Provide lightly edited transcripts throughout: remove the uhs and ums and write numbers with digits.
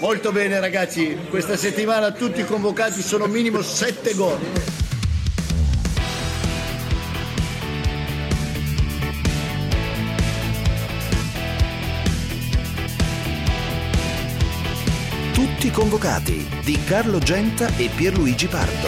Molto bene ragazzi, questa settimana tutti i convocati sono minimo 7 gol. Tutti convocati di Carlo Genta e Pierluigi Pardo.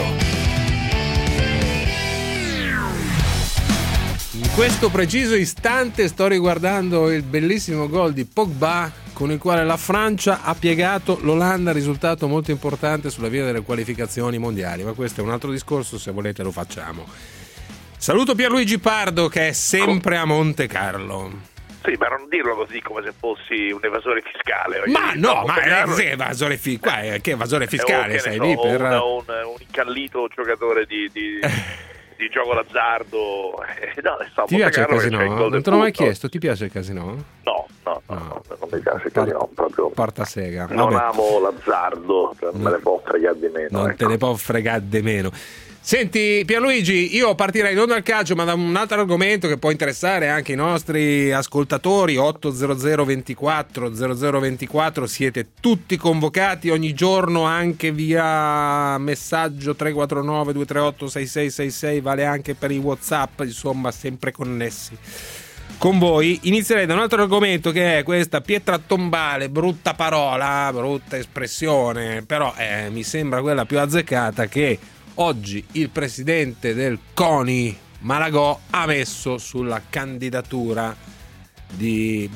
In questo preciso istante sto riguardando il bellissimo gol di Pogba con il quale la Francia ha piegato l'Olanda, risultato molto importante sulla via delle qualificazioni mondiali, ma questo è un altro discorso, se volete lo facciamo. Saluto Pierluigi Pardo che è sempre a Monte Carlo. Sì, ma non dirlo così come se fossi un evasore fiscale. Ma no, ma che evasore fiscale? Sei lì per un incallito giocatore di gioco d'azzardo. No, ti piace il casino? Non te l'ho mai chiesto, ti piace il casino? No, non mi piace il casino, proprio. Porta sega. Non amo l'azzardo, non me ne può fregare di meno. Non te ne può fregare di meno. Senti Pierluigi, io partirei non dal calcio ma da un altro argomento che può interessare anche i nostri ascoltatori. 800 24 0024, siete tutti convocati ogni giorno anche via messaggio 349 238 6666, vale anche per i WhatsApp, insomma sempre connessi con voi. Inizierei da un altro argomento che è questa pietra tombale, brutta parola, brutta espressione, però mi sembra quella più azzeccata, che oggi il presidente del CONI Malagò ha messo sulla candidatura di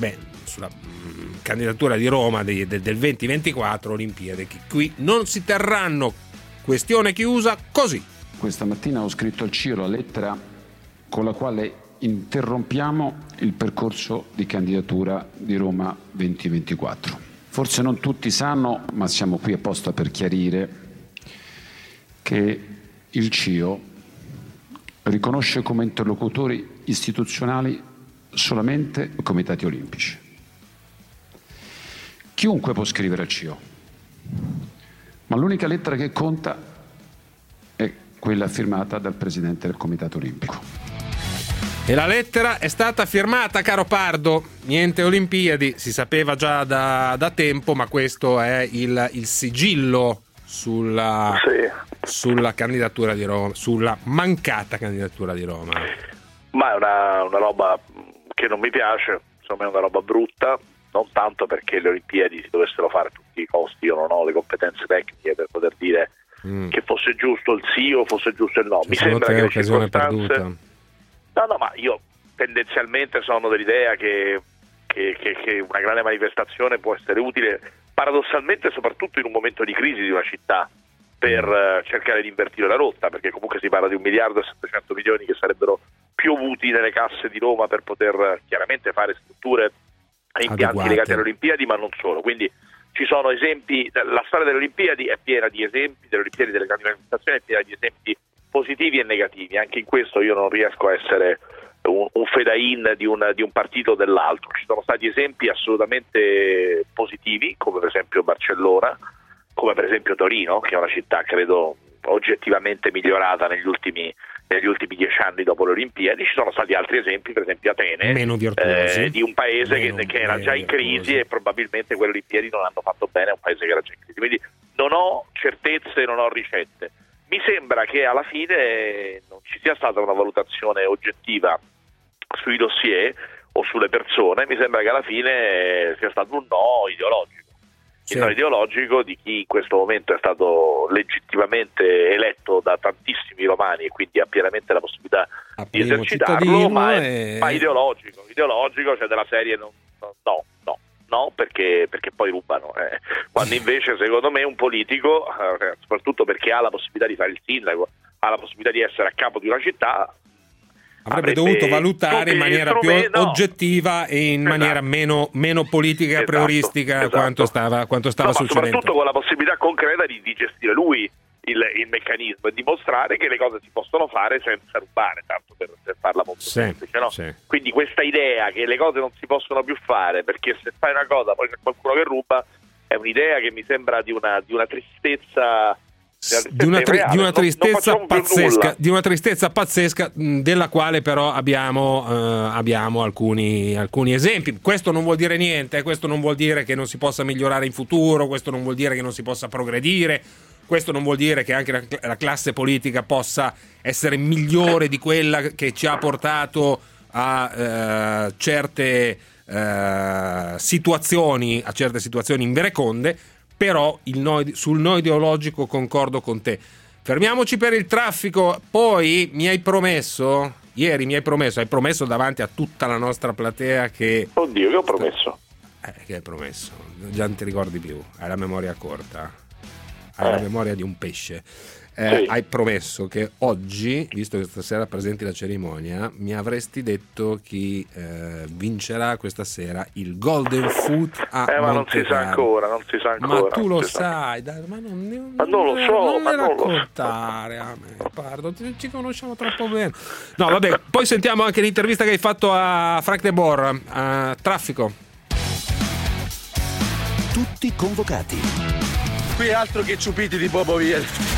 Roma del 2024 Olimpiadi, che qui non si terranno, questione chiusa, così. Questa mattina ho scritto al CIO la lettera con la quale interrompiamo il percorso di candidatura di Roma 2024. Forse non tutti sanno, ma siamo qui apposta per chiarire che il CIO riconosce come interlocutori istituzionali solamente i comitati olimpici. Chiunque può scrivere al CIO, ma l'unica lettera che conta è quella firmata dal presidente del comitato olimpico. E la lettera è stata firmata, caro Pardo. Niente Olimpiadi, si sapeva già da tempo, ma questo è il sigillo sulla candidatura di Roma, sulla mancata candidatura di Roma. Ma è una roba che non mi piace, insomma è una roba brutta, non tanto perché le Olimpiadi si dovessero fare a tutti i costi, io non ho le competenze tecniche per poter dire che fosse giusto il sì o fosse giusto il no. Mi sembra che le circostanze... No, ma io tendenzialmente sono dell'idea che una grande manifestazione può essere utile, paradossalmente soprattutto in un momento di crisi di una città, per cercare di invertire la rotta, perché comunque si parla di 1 miliardo e 700 milioni che sarebbero piovuti nelle casse di Roma per poter chiaramente fare strutture e impianti legati alle Olimpiadi, ma non solo. Quindi ci sono esempi, la storia delle Olimpiadi è piena di esempi, delle Olimpiadi, delle grandi manifestazioni è piena di esempi positivi e negativi. Anche in questo io non riesco a essere un feda-in di un partito o dell'altro. Ci sono stati esempi assolutamente positivi, come per esempio Barcellona, come per esempio Torino, che è una città credo oggettivamente migliorata negli ultimi 10 anni dopo le Olimpiadi. Ci sono stati altri esempi, per esempio Atene, meno virtuosi, di un paese che era già in crisi e probabilmente quelle Olimpiadi non hanno fatto bene a un paese che era già in crisi. Quindi non ho certezze, non ho ricette. Mi sembra che alla fine non ci sia stata una valutazione oggettiva sui dossier o sulle persone. Mi sembra che alla fine sia stato un no ideologico. Il no ideologico di chi in questo momento è stato legittimamente eletto da tantissimi romani e quindi ha pienamente la possibilità di esercitarlo, ma ideologico, cioè della serie no, perché poi rubano. Quando invece secondo me un politico, soprattutto perché ha la possibilità di fare il sindaco, ha la possibilità di essere a capo di una città, avrebbe dovuto valutare in maniera più oggettiva e in maniera meno politica e prioristica quanto stava succedendo. Soprattutto con la possibilità concreta di gestire lui il meccanismo e dimostrare che le cose si possono fare senza rubare, tanto per farla molto semplice, no? Sì. Quindi questa idea che le cose non si possono più fare perché se fai una cosa poi c'è qualcuno che ruba è un'idea che mi sembra di una tristezza di una tristezza pazzesca, della quale però abbiamo alcuni esempi. Questo non vuol dire niente, questo non vuol dire che non si possa migliorare in futuro, questo non vuol dire che non si possa progredire, questo non vuol dire che anche la classe politica possa essere migliore di quella che ci ha portato a certe situazioni invereconde. Però sul no ideologico concordo con te. Fermiamoci per il traffico. Poi hai promesso davanti a tutta la nostra platea che... Oddio, che ho promesso? Che hai promesso? Già non ti ricordi più, hai la memoria corta, hai la memoria di un pesce. Sì. Hai promesso che oggi, visto che stasera presenti la cerimonia, mi avresti detto chi vincerà questa sera il Golden Foot a Monte ma non si sa ancora. Ma tu lo sai, dai, ma non lo so. Non raccontare a me, Pardo, ci conosciamo troppo bene. No, vabbè, poi sentiamo anche l'intervista che hai fatto a Frank De Boer, a Traffico. Tutti convocati. Qui altro che ciupiti di Bobo Vieri.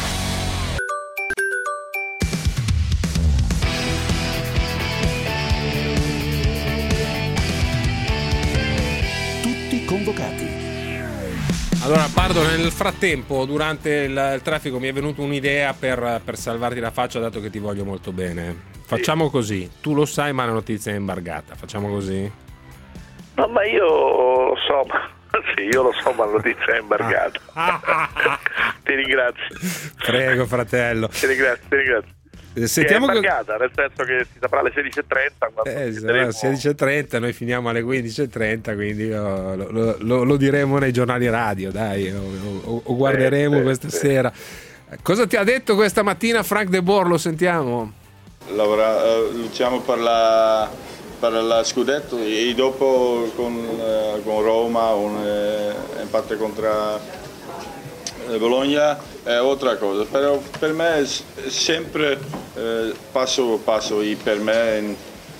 Convocati. Allora, Pardo, nel frattempo, durante il traffico, mi è venuta un'idea per salvarti la faccia, dato che ti voglio molto bene. Facciamo così, tu lo sai, ma la notizia è embargata. Facciamo così? No, ma io lo so, ma la notizia è embargata. Ti ringrazio. Prego, fratello. Ti ringrazio. Sentiamo è embargata, nel senso che si saprà alle 16:30. 16:30, noi finiamo alle 15:30, quindi lo diremo nei giornali radio, dai, o guarderemo questa sera. Cosa ti ha detto questa mattina Frank De Boer? Lo sentiamo. Lucciamo per la scudetto e dopo con Roma un empate contro Bologna è altra cosa, però per me è sempre passo e per me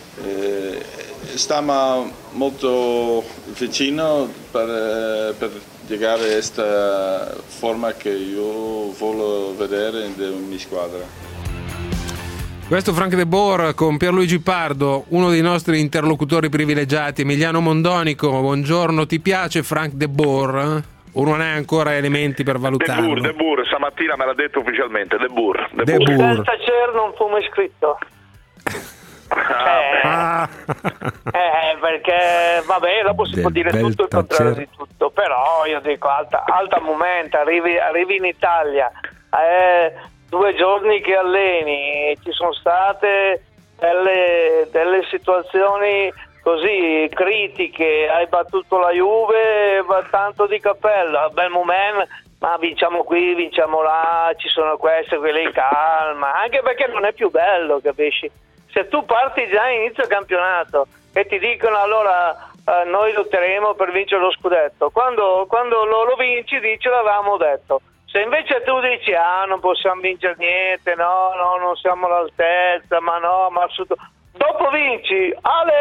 stiamo molto vicino per arrivare a questa forma che io voglio vedere nella mia squadra. Questo Frank De Boer con Pierluigi Pardo, uno dei nostri interlocutori privilegiati. Emiliano Mondonico, buongiorno. Ti piace Frank De Boer? O non hai ancora elementi per valutarlo? De Boer, stamattina me l'ha detto ufficialmente, De Boer. Senza cer non fu mai scritto. Perché vabbè, dopo si può dire tutto il contrario di tutto, però io dico alta momento, arrivi in Italia, 2 giorni che alleni, ci sono state delle situazioni così critiche, hai battuto la Juve, va tanto di cappello, bel momento, ma vinciamo qui, vinciamo là, ci sono queste, quelle, calma, anche perché non è più bello, capisci? Se tu parti già in inizio campionato e ti dicono allora noi lotteremo per vincere lo scudetto, quando lo vinci dici l'avevamo detto. Se invece tu dici non possiamo vincere niente, no, non siamo all'altezza, ma dopo vinci,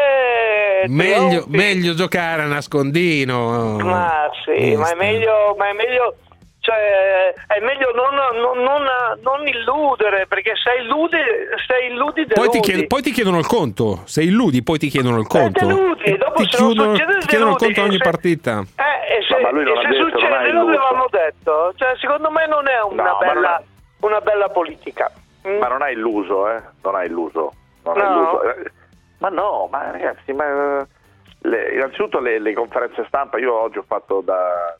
meglio giocare a nascondino. Ma sì, ma è meglio, cioè è meglio non illudere, perché se illudi deludi. Poi ti chiedono il conto, se illudi poi ti chiedono il conto. Deludi, dopo ti chiedono il conto ogni partita. Ma lui non ha detto, succede, non l'avevamo detto, cioè secondo me non è una bella politica. Ma non ha illuso, non ha illuso. Ma ragazzi, innanzitutto le conferenze stampa, io oggi ho fatto da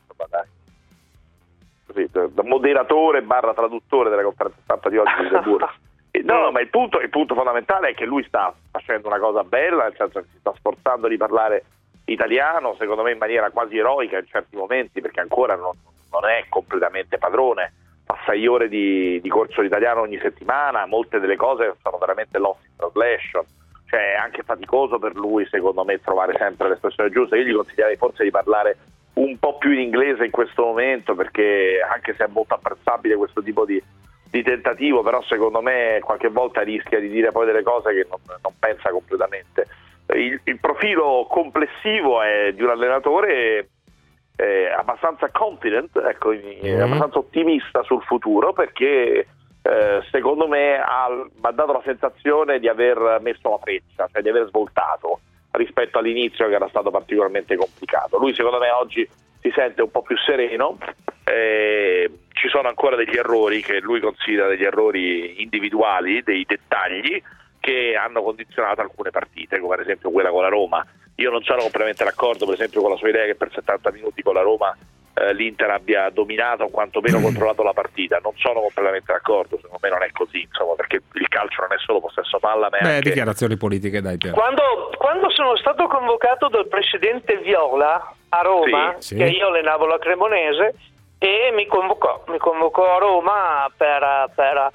moderatore / traduttore della conferenza stampa di oggi di De Boer. No, ma il punto fondamentale è che lui sta facendo una cosa bella, nel senso che si sta sforzando di parlare italiano, secondo me in maniera quasi eroica in certi momenti, perché ancora non è completamente padrone. Fa 6 ore di corso di italiano ogni settimana, molte delle cose sono veramente lost in translation, cioè è anche faticoso per lui secondo me trovare sempre l'espressione giusta. Io gli consiglierei forse di parlare un po' più in inglese in questo momento, perché anche se è molto apprezzabile questo tipo di tentativo, però secondo me qualche volta rischia di dire poi delle cose che non pensa completamente. Il profilo complessivo è di un allenatore abbastanza confident, ecco, abbastanza ottimista sul futuro, perché secondo me ha dato la sensazione di aver messo la freccia, cioè di aver svoltato rispetto all'inizio, che era stato particolarmente complicato. Lui secondo me oggi si sente un po' più sereno, ci sono ancora degli errori che lui considera degli errori individuali, dei dettagli che hanno condizionato alcune partite, come ad esempio quella con la Roma. Io non sono completamente d'accordo per esempio con la sua idea che per 70 minuti con la Roma l'Inter abbia dominato o quantomeno controllato la partita. Non sono completamente d'accordo, secondo me non è così, insomma, perché il calcio non è solo possesso palla, ma è anche... dichiarazioni politiche, dai Piero. Quando sono stato convocato dal presidente Viola a Roma, sì. che io allenavo la Cremonese, e mi convocò a Roma per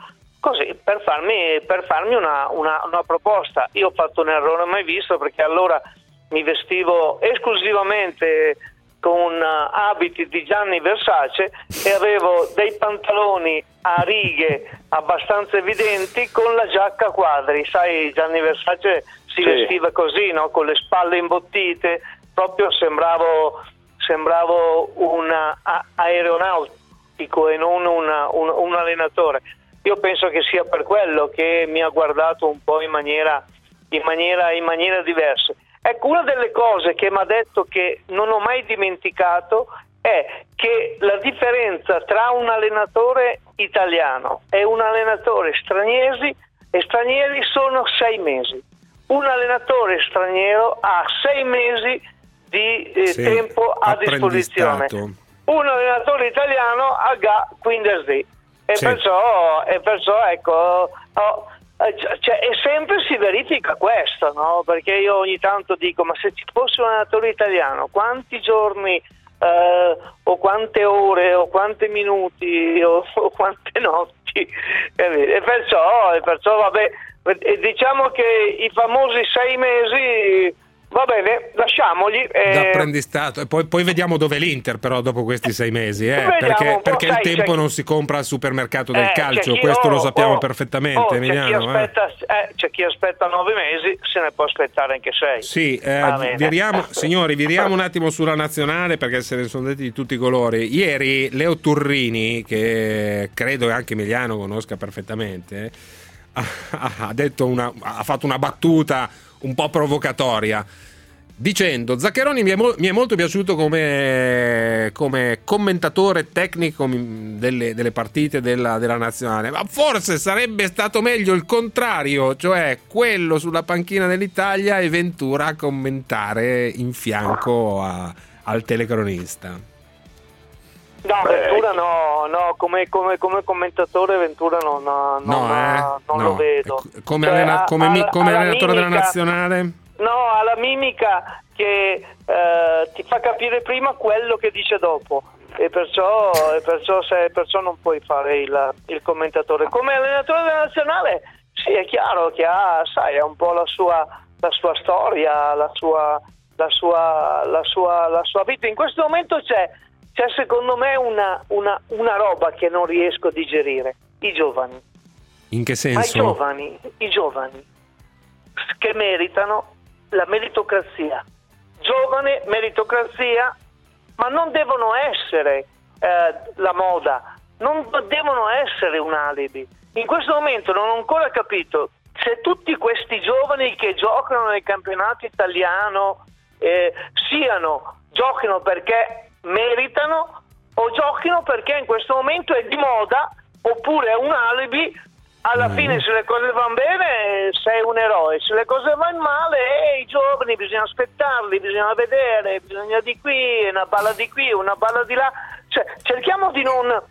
farmi una proposta. Io ho fatto un errore mai visto, perché allora mi vestivo esclusivamente con abiti di Gianni Versace e avevo dei pantaloni a righe abbastanza evidenti con la giacca a quadri. Sai, Gianni Versace si vestiva così, no? Con le spalle imbottite, proprio sembravo un aeronautico e non un allenatore. Io penso che sia per quello che mi ha guardato un po' in maniera diversa. Ecco, una delle cose che mi ha detto, che non ho mai dimenticato, è che la differenza tra un allenatore italiano e un allenatore stranieri sono 6 mesi. Un allenatore straniero ha 6 mesi di tempo a disposizione. Un allenatore italiano ha 15 giorni. E perciò ecco, e sempre si verifica questo, no? Perché io ogni tanto dico, ma se ci fosse un allenatore italiano, quanti giorni o quante ore o quanti minuti o quante notti, e perciò vabbè, diciamo che i famosi 6 mesi va bene, lasciamogli. D'apprendistato. E poi vediamo dove l'Inter, però, dopo questi 6 mesi, perché il tempo non si compra al supermercato del calcio, questo lo sappiamo perfettamente, Emiliano. C'è chi aspetta 9 mesi, se ne può aspettare anche 6. Sì, viriamo un attimo sulla nazionale, perché se ne sono detti di tutti i colori. Ieri Leo Turrini, che credo anche Emiliano conosca perfettamente, ha fatto una battuta un po' provocatoria, dicendo: Zaccheroni mi è molto piaciuto come commentatore tecnico delle partite della nazionale, ma forse sarebbe stato meglio il contrario, cioè quello sulla panchina dell'Italia e Ventura a commentare in fianco al telecronista. No, Ventura no, come commentatore Ventura non lo vedo. Come allenatore della nazionale? No, ha la mimica che ti fa capire prima quello che dice dopo, e perciò non puoi fare il commentatore. Come allenatore della nazionale, sì, è chiaro che ha un po' la sua storia, la sua vita. In questo momento c'è secondo me una roba che non riesco a digerire: i giovani. In che senso? I giovani che meritano la meritocrazia. Giovane, meritocrazia, ma non devono essere la moda, non devono essere un alibi. In questo momento non ho ancora capito se tutti questi giovani che giocano nel campionato italiano giochino perché meritano o giochino perché in questo momento è di moda, oppure è un alibi. Alla fine, se le cose vanno bene sei un eroe, se le cose vanno male i giovani bisogna aspettarli, bisogna vedere, bisogna di qui, una balla di qui, una balla di là. Cioè, cerchiamo di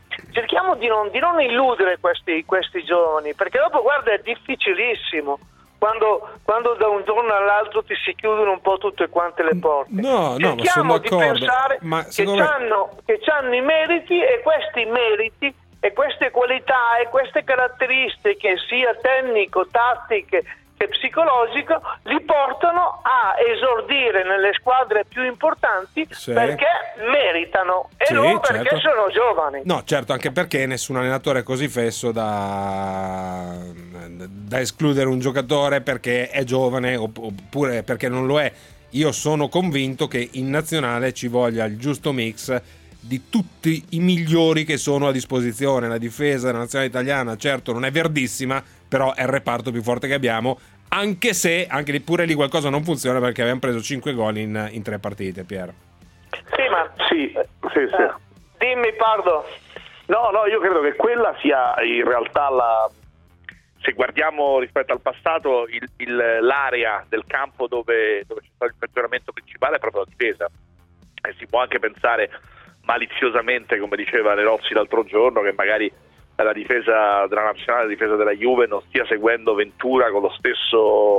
non illudere questi giovani, perché dopo, guarda, è difficilissimo quando da un giorno all'altro ti si chiudono un po' tutte quante le porte. No, ma sono d'accordo. Di pensare che hanno i meriti, e questi meriti e queste qualità e queste caratteristiche, sia tecnico-tattiche che psicologico, li portano a esordire nelle squadre più importanti, perché meritano e non perché sono giovani. No, certo, anche perché nessun allenatore è così fesso da escludere un giocatore perché è giovane oppure perché non lo è. io sono convinto che in nazionale ci voglia il giusto mix di tutti i migliori che sono a disposizione. La difesa della nazionale italiana certo non è verdissima, però è il reparto più forte che abbiamo, anche se anche pure lì qualcosa non funziona, perché abbiamo preso 5 gol in 3 partite, Pier. Sì, ma Sì. dimmi, Pardo. No, io credo che quella sia in realtà se guardiamo rispetto al passato, l'area del campo dove c'è stato il peggioramento principale è proprio la difesa. E si può anche pensare maliziosamente, come diceva Nerozzi l'altro giorno, che magari la difesa della nazionale, la difesa della Juve non stia seguendo Ventura con la stessa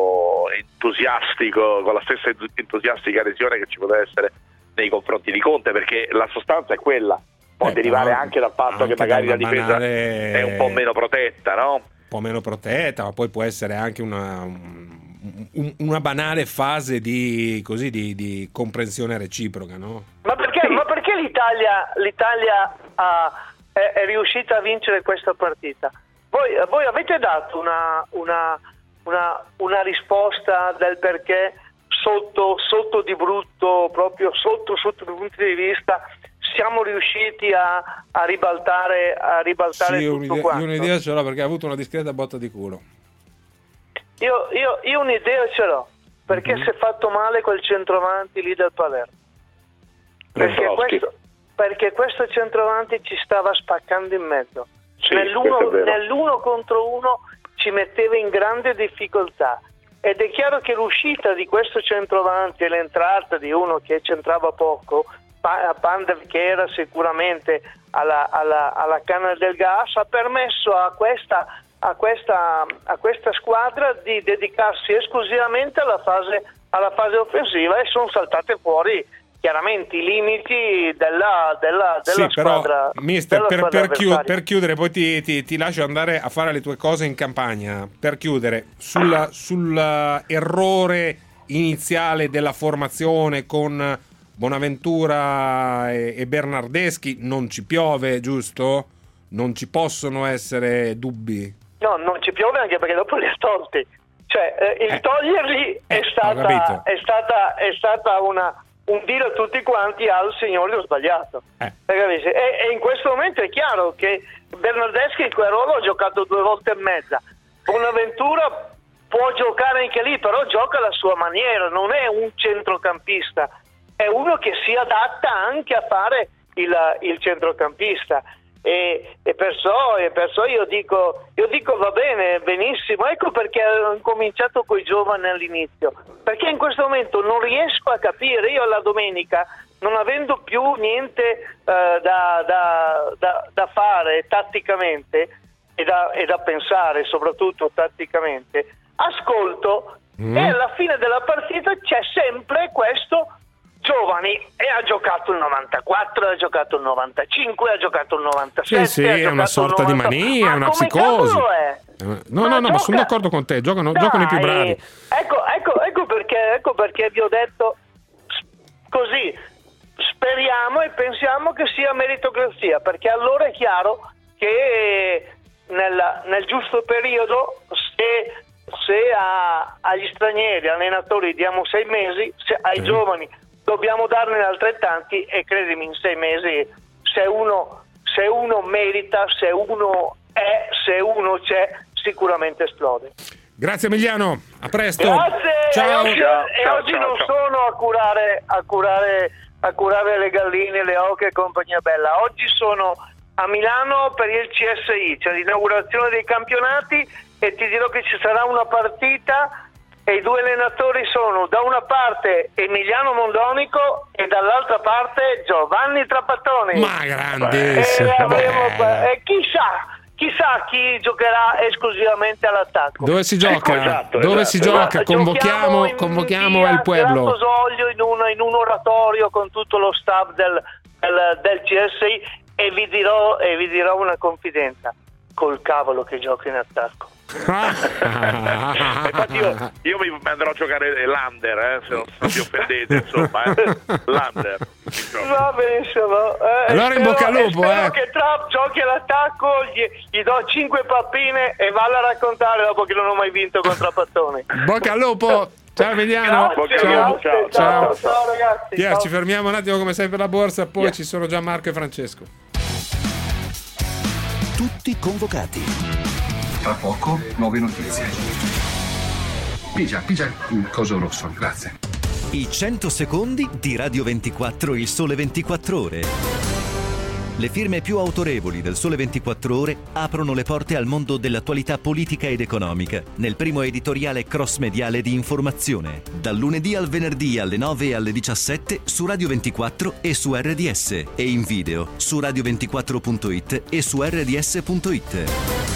entusiastica adesione che ci poteva essere nei confronti di Conte, perché la sostanza è quella. Può derivare anche dal fatto che magari la difesa è un po' meno protetta, no? Un po' meno protetta, ma poi può essere anche una banale fase di comprensione reciproca, no? Ma perché l'Italia è riuscita a vincere questa partita? Voi avete dato una risposta del perché sotto di brutto, proprio sotto i punti di vista, siamo riusciti a ribaltare tutto quanto? Io un'idea ce l'ho, perché ha avuto una discreta botta di culo. Io un'idea ce l'ho, perché si è fatto male quel centravanti lì del Palermo, perché questo centravanti ci stava spaccando in mezzo, nell'uno contro uno ci metteva in grande difficoltà, ed è chiaro che l'uscita di questo centravanti e l'entrata di uno che centrava poco, Pandev, che era sicuramente alla canna del gas, ha permesso a questa squadra di dedicarsi esclusivamente alla fase offensiva, e sono saltate fuori chiaramente i limiti della squadra. Però, mister, per chiudere, poi ti lascio andare a fare le tue cose in campagna. Per chiudere, sull'errore iniziale della formazione con Bonaventura e Bernardeschi non ci piove, giusto? Non ci possono essere dubbi. No, non ci piove, anche perché dopo li ha tolti. Cioè, il toglierli è stata un dire a tutti quanti al signore ho sbagliato. E in questo momento è chiaro che Bernardeschi in quel ruolo ha giocato 2 volte e mezza. Bonaventura può giocare anche lì, però gioca alla sua maniera, non è un centrocampista, è uno che si adatta anche a fare il centrocampista. E perciò io dico va bene, benissimo. Ecco perché ho cominciato coi giovani all'inizio, perché in questo momento non riesco a capire. Io la domenica, non avendo più niente da fare tatticamente e da pensare, soprattutto tatticamente, ascolto e alla fine della partita c'è sempre questo Giovani, e ha giocato il 94, ha giocato il 95, ha giocato il 97. Sì, è una sorta di mania, una psicosi. Ma sono d'accordo con te, giocano i più bravi. Ecco perché vi ho detto così, speriamo e pensiamo che sia meritocrazia, perché allora è chiaro che nel giusto periodo, se agli stranieri, allenatori diamo 6 mesi, se ai giovani dobbiamo darne altrettanti, e credimi, in 6 mesi se uno merita, se uno c'è, sicuramente esplode. Grazie Emiliano, a presto. Grazie. Ciao. Oggi non sono a curare le galline, le oche e compagnia bella. Oggi sono a Milano per il CSI, cioè l'inaugurazione dei campionati, e ti dirò che ci sarà una partita. E i 2 allenatori sono da una parte Emiliano Mondonico e dall'altra parte Giovanni Trapattoni. Ma grandissimo! E chissà chi giocherà esclusivamente all'attacco. Dove si gioca? Dove si gioca? Convochiamo il pueblo. In un oratorio con tutto lo staff del CSI, e vi dirò una confidenza: col cavolo che gioca in attacco. Infatti io mi andrò a giocare l'Under, se non vi offendete, insomma, l'Under. Va benissimo. Allora in bocca al lupo, spero che Trapp giochi all'attacco, gli do 5 pappine e valla a raccontare dopo che non ho mai vinto con Trapattoni. Bocca al lupo. Ciao Emiliano. Ciao ragazzi. Pier, ci fermiamo un attimo come sei per la borsa, poi ci sono Gianmarco e Francesco. Tutti convocati. Tra poco nuove notizie. Pigia il coso rosso, grazie. I 100 secondi di Radio 24, il Sole 24 Ore. Le firme più autorevoli del Sole 24 Ore aprono le porte al mondo dell'attualità politica ed economica nel primo editoriale cross-mediale di informazione, dal lunedì al venerdì alle 9 e alle 17 su Radio 24 e su RDS e in video su radio24.it e su rds.it.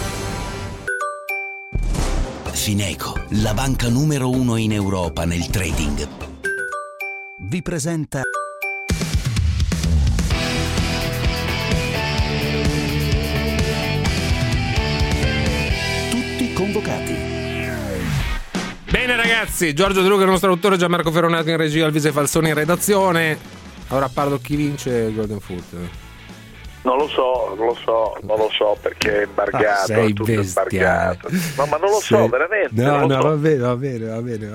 Fineco, la banca numero 1 in Europa nel trading, vi presenta Tutti convocati. Bene ragazzi, Giorgio De Luca, il nostro autore, Gianmarco Ferronato in regia, Alvise Falsoni in redazione. Ora parlo chi vince Golden Foot. Non lo so perché è embargato, sei tutto bestiale. embargato. No, ma non lo so, veramente. No, non lo so. va bene.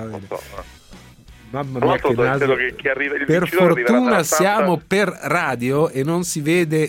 Mamma mia, che naso. Che arriva, il per fortuna siamo stampa. per radio e non si vede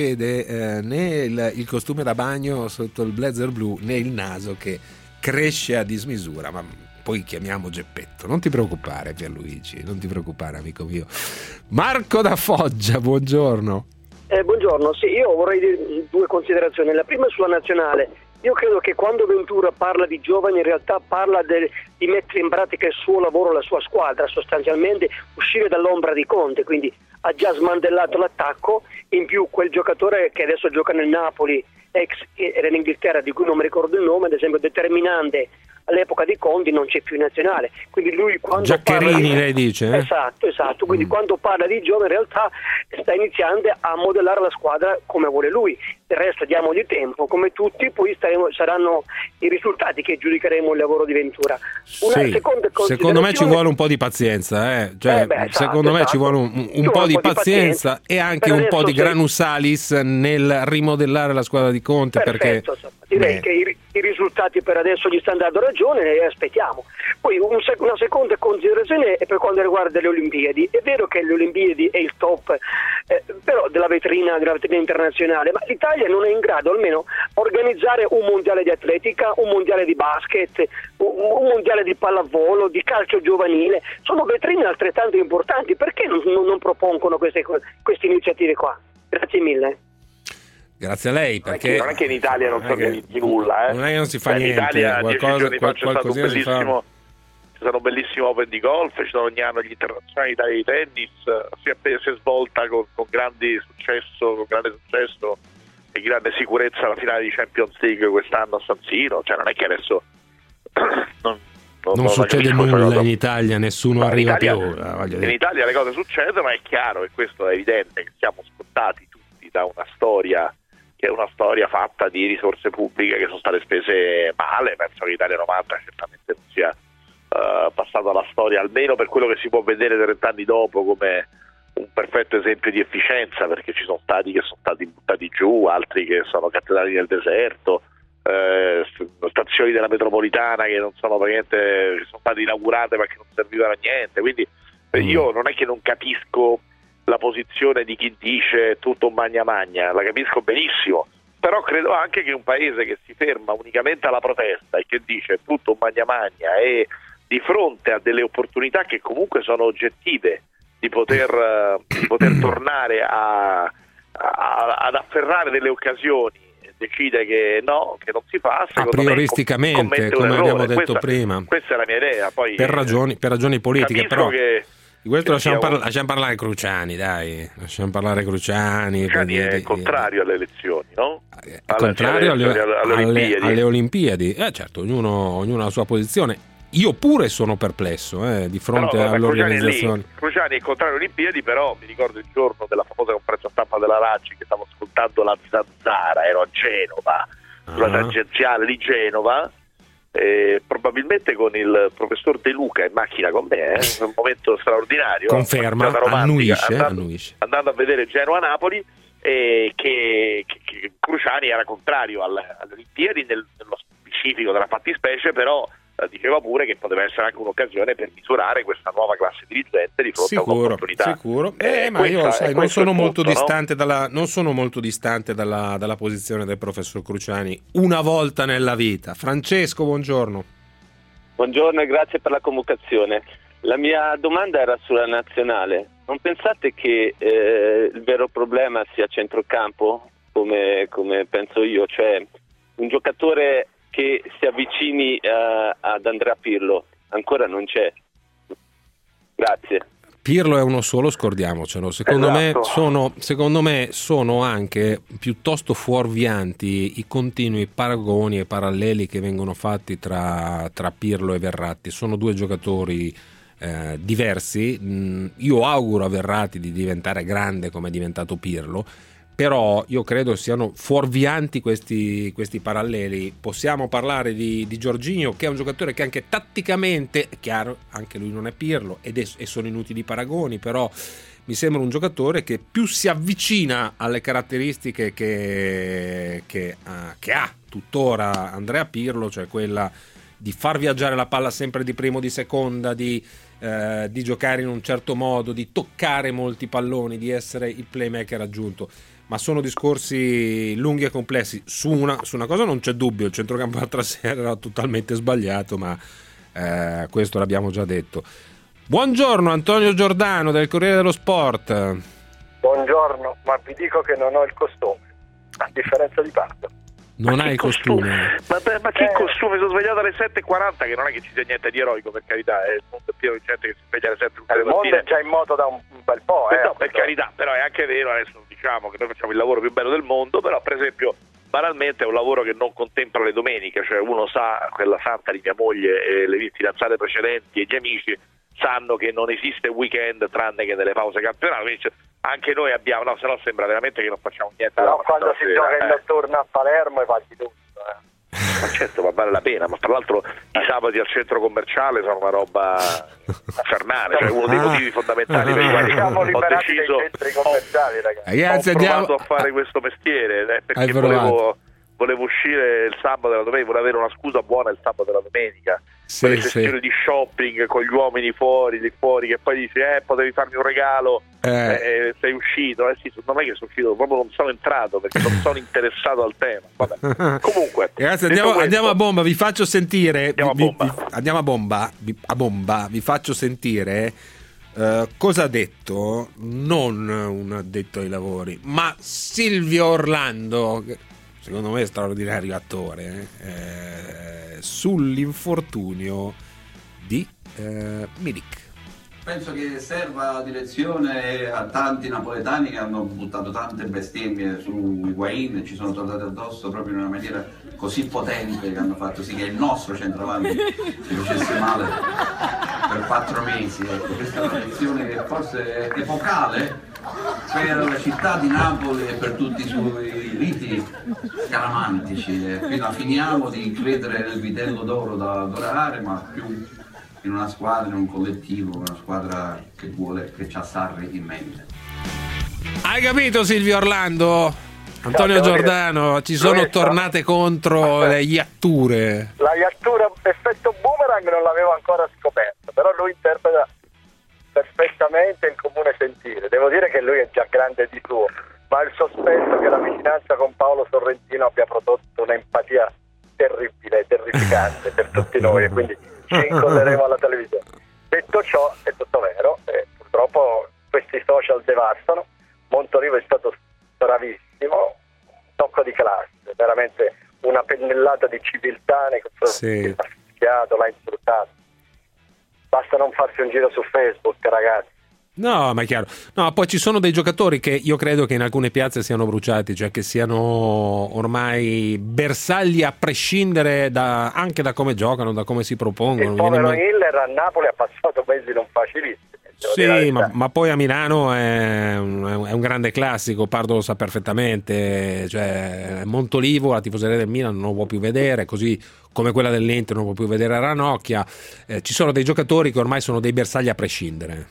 né il costume da bagno sotto il blazer blu né il naso che cresce a dismisura, ma poi chiamiamo Geppetto, non ti preoccupare Pierluigi, non ti preoccupare amico mio. Marco da Foggia, buongiorno. Buongiorno, sì, io vorrei dire due considerazioni. La prima è sulla nazionale. Io credo che quando Ventura parla di giovani in realtà parla di mettere in pratica il suo lavoro, la sua squadra, sostanzialmente uscire dall'ombra di Conte, quindi ha già smantellato l'attacco, in più quel giocatore che adesso gioca nel Napoli, era in Inghilterra, di cui non mi ricordo il nome, ad esempio determinante all'epoca di Conti, non c'è più in nazionale, quindi lui quando Giaccherini lei dice? Esatto, quindi quando parla di giovane in realtà sta iniziando a modellare la squadra come vuole lui. Del resto diamogli tempo, come tutti, poi saranno i risultati che giudicheremo il lavoro di Ventura. Secondo me ci vuole un po' di pazienza, secondo me ci vuole un po' di pazienza e anche un po' di granusalis nel rimodellare la squadra di Conte. Perfetto, perché direi che i risultati per adesso gli stanno dando ragione e aspettiamo. Poi una seconda considerazione è per quanto riguarda le Olimpiadi. È vero che le Olimpiadi è il top però della vetrina internazionale, ma l'Italia non è in grado almeno organizzare un mondiale di atletica, un mondiale di basket, un mondiale di pallavolo, di calcio giovanile. Sono vetrine altrettanto importanti, perché non propongono queste iniziative qua? Grazie mille. Grazie a lei, perché non è che in Italia non si organizzi nulla, non è che non si fa in Niente, Italia 10 giorni fa c'è stato si fa. C'è stato un bellissimo Open di golf, ci sono ogni anno gli internazionali di tennis, si è svolta con grande successo e grande sicurezza la finale di Champions League quest'anno a San Siro, cioè non è che adesso non succede nulla in Italia, nessuno arriva più. In Italia le cose succedono, ma è chiaro, e questo è evidente, che siamo scottati tutti da una storia che è una storia fatta di risorse pubbliche che sono state spese male. Penso che Italia 90 certamente non sia passato alla storia, almeno per quello che si può vedere 30 anni dopo, come un perfetto esempio di efficienza, perché ci sono stati che sono stati buttati giù, altri che sono cattedrali nel deserto, stazioni della metropolitana che non sono praticamente, che sono state inaugurate perché non servivano a niente. Quindi io non è che non capisco la posizione di chi dice tutto un magna magna, la capisco benissimo, però credo anche che un paese che si ferma unicamente alla protesta e che dice tutto un magna magna e di fronte a delle opportunità che comunque sono oggettive di poter tornare ad afferrare delle occasioni, decide che no, che non si fa, a prioristicamente, come abbiamo detto prima. Questa è la mia idea. Poi per ragioni politiche, però che di questo lasciamo parlare Cruciani, dai, lasciamo parlare Cruciani. È contrario alle elezioni, no? È contrario alle Olimpiadi. Certo, ognuno ha la sua posizione. Io pure sono perplesso di fronte all'organizzazione. Cruciani è contrario alle Olimpiadi, però mi ricordo il giorno della famosa conferenza stampa della Raggi che stavo ascoltando la Zanzara, ero a Genova, sulla tangenziale di Genova, probabilmente con il professor De Luca in macchina con me, un momento straordinario. Conferma, annuisce. Andando a vedere Genoa-Napoli, che Cruciani era contrario alle Olimpiadi nello specifico della fattispecie, però diceva pure che poteva essere anche un'occasione per misurare questa nuova classe dirigente di fronte a un'opportunità. Sicuro, ma io non sono molto distante dalla posizione del professor Cruciani una volta nella vita. Francesco, buongiorno. Buongiorno e grazie per la convocazione. La mia domanda era sulla nazionale. Non pensate che il vero problema sia centrocampo, come penso io, cioè un giocatore che si avvicini ad Andrea Pirlo ancora non c'è? Grazie. Pirlo è uno solo, scordiamocelo. Secondo me sono anche piuttosto fuorvianti i continui paragoni e paralleli che vengono fatti tra Pirlo e Verratti. Sono due giocatori diversi. Io auguro a Verratti di diventare grande come è diventato Pirlo, però io credo siano fuorvianti questi paralleli. Possiamo parlare di Jorginho, che è un giocatore che anche tatticamente, è chiaro, anche lui non è Pirlo e sono inutili i paragoni, però mi sembra un giocatore che più si avvicina alle caratteristiche che ha tuttora Andrea Pirlo, cioè quella di far viaggiare la palla sempre di primo, di seconda, di giocare in un certo modo, di toccare molti palloni, di essere il playmaker aggiunto. Ma sono discorsi lunghi e complessi. Su una cosa non c'è dubbio, il centrocampo l'altra sera era totalmente sbagliato, ma questo l'abbiamo già detto. Buongiorno Antonio Giordano del Corriere dello Sport. Buongiorno, ma vi dico che non ho il costume, a differenza di Pardo. Non hai il costume? Ma che costume? Sono svegliato alle 7:40, che non è che ci sia niente di eroico, per carità, il mondo è pieno di gente che si sveglia alle 7 il mondo è già in moto da un bel po'. No, per carità, però è anche vero, adesso diciamo che noi facciamo il lavoro più bello del mondo, però per esempio banalmente è un lavoro che non contempla le domeniche, cioè uno sa, quella santa di mia moglie e le fidanzate precedenti e gli amici sanno che non esiste weekend tranne che nelle pause campionali. Anche noi abbiamo, no, se no sembra veramente che non facciamo niente. Però quando si gioca il notturno a Palermo e paghi tutto. Ma certo, ma vale la pena, ma tra l'altro i sabati al centro commerciale sono una roba infernale, cioè uno dei motivi fondamentali per i quali ho deciso, ragazzi, ho provato a fare questo mestiere, perché volevo uscire il sabato e la domenica, volevo avere una scusa buona il sabato e la domenica. Quelle sessioni di shopping con gli uomini fuori che poi dici potevi farmi un regalo, sei uscito. Sì, non è che sono uscito, proprio non sono entrato perché non sono interessato al tema. Vabbè. Comunque ragazzi, andiamo a bomba, vi faccio sentire vi faccio sentire cosa ha detto non un addetto ai lavori, ma Silvio Orlando, secondo me è straordinario attore, sull'infortunio di Milik. Penso che serva direzione a tanti napoletani che hanno buttato tante bestemmie su Higuaín e ci sono tornate addosso proprio in una maniera così potente che hanno fatto sì che il nostro centravanti si facesse male per 4 mesi. Ecco, questa è una lezione che forse è epocale per la città di Napoli e per tutti i suoi riti scaramantici. Finiamo di credere nel vitello d'oro da adorare, ma più in una squadra, in un collettivo, una squadra che vuole, che c'ha Sarri in mente. Hai capito Silvio Orlando? Antonio Giordano, ci sono tornate contro le iatture. La iattura effetto boomerang non l'avevo ancora scoperto, però lui interpreta perfettamente il comune sentire. Devo dire che lui è già grande di suo, ma il sospetto che la vicinanza con Paolo Sorrentino abbia prodotto un'empatia terribile, terrificante per tutti noi, e quindi ci incolleremo alla televisione. Detto ciò, è tutto vero, purtroppo questi social devastano. Montolivo è stato bravissimo, tocco di classe, veramente una pennellata di civiltà nei confronti, l'ha fischiato, l'ha insultato. Basta non farsi un giro su Facebook, ragazzi. No, ma è chiaro. No, poi ci sono dei giocatori che io credo che in alcune piazze siano bruciati, cioè che siano ormai bersagli a prescindere anche da come giocano, da come si propongono. Il povero Hiller a Napoli ha passato mesi non facilissimi. Sì, ma poi a Milano è un grande classico, Pardo lo sa perfettamente, cioè Montolivo, la tifoseria del Milan non lo può più vedere, così come quella dell'Inter non può più vedere Ranocchia. Ci sono dei giocatori che ormai sono dei bersagli a prescindere.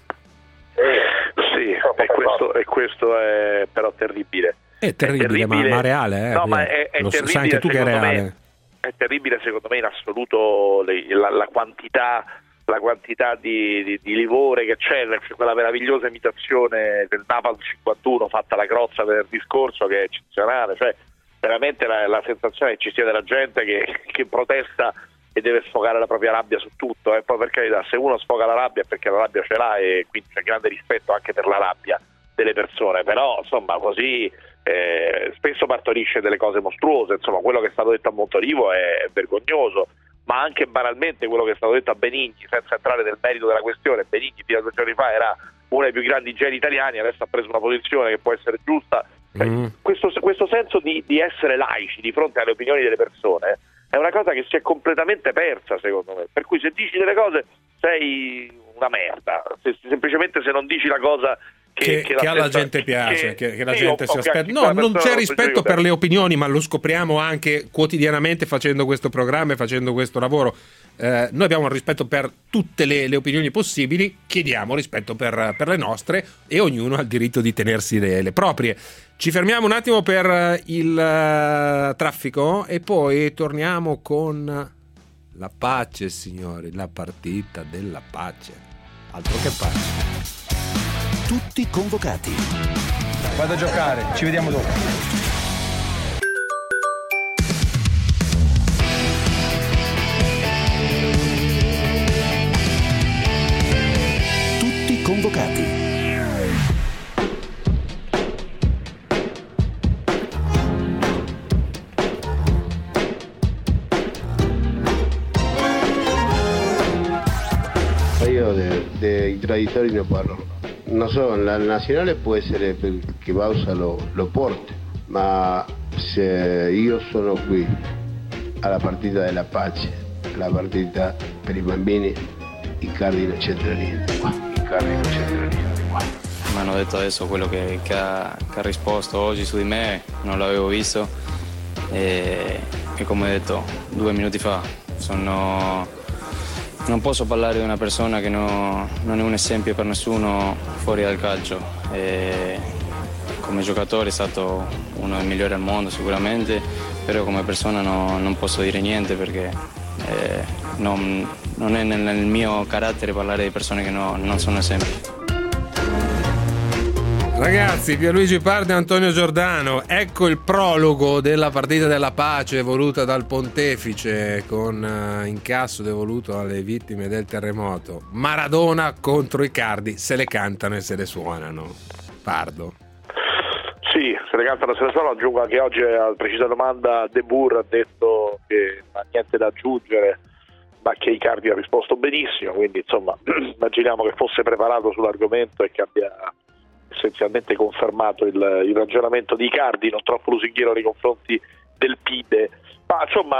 Sì, e questo è però terribile. È terribile. Ma reale, no, ma è lo terribile, sai anche tu che è reale. è terribile secondo me in assoluto la quantità di livore che c'è quella meravigliosa imitazione del Napalm 51 fatta alla Crozza venerdì scorso, che è eccezionale, cioè veramente la sensazione che ci sia della gente che protesta e deve sfogare la propria rabbia su tutto, e poi per carità, se uno sfoga la rabbia è perché la rabbia ce l'ha, e quindi c'è grande rispetto anche per la rabbia delle persone, però insomma così spesso partorisce delle cose mostruose. Insomma, quello che è stato detto a Montorivo è vergognoso, ma anche banalmente quello che è stato detto a Benigni, senza entrare nel merito della questione. Benigni fino a 2 giorni fa era uno dei più grandi geni italiani, adesso ha preso una posizione che può essere giusta. Questo senso di essere laici di fronte alle opinioni delle persone è una cosa che si è completamente persa, secondo me. Per cui se dici delle cose sei una merda, semplicemente se non dici la cosa che alla gente piace, che la gente si aspetta. No, non c'è rispetto per le opinioni, ma lo scopriamo anche quotidianamente facendo questo programma e facendo questo lavoro. Noi abbiamo rispetto per tutte le opinioni possibili, chiediamo rispetto per le nostre, e ognuno ha il diritto di tenersi le proprie. Ci fermiamo un attimo per il traffico e poi torniamo con la pace, signori, la partita della pace. Altro che pace. Tutti convocati. Vado a giocare, ci vediamo dopo. Tutti convocati. Io dei traditori ne parlo. Non so, la nazionale può essere perché Bausa lo porta, ma se io sono qui alla partita della pace, la partita per i bambini, Icardi non c'entra niente qua. Mi hanno detto adesso quello che ha risposto oggi su di me, non l'avevo visto, e come ho detto 2 minuti fa, non posso parlare di una persona che non è un esempio per nessuno fuori dal calcio. Come giocatore è stato uno dei migliori al mondo sicuramente, però come persona non posso dire niente perché non è nel mio carattere parlare di persone che non sono esempi. Ragazzi, Pierluigi Pardi e Antonio Giordano, ecco il prologo della partita della pace voluta dal pontefice, con incasso devoluto alle vittime del terremoto. Maradona contro Icardi, se le cantano e se le suonano. Pardo. Sì, se le cantano e se le suonano. Aggiungo anche oggi alla precisa domanda De Boer ha detto che non ha niente da aggiungere, ma che Icardi ha risposto benissimo, quindi insomma immaginiamo che fosse preparato sull'argomento e che abbia essenzialmente confermato il ragionamento di Icardi, non troppo lusinghiero nei confronti del PIDE, ma insomma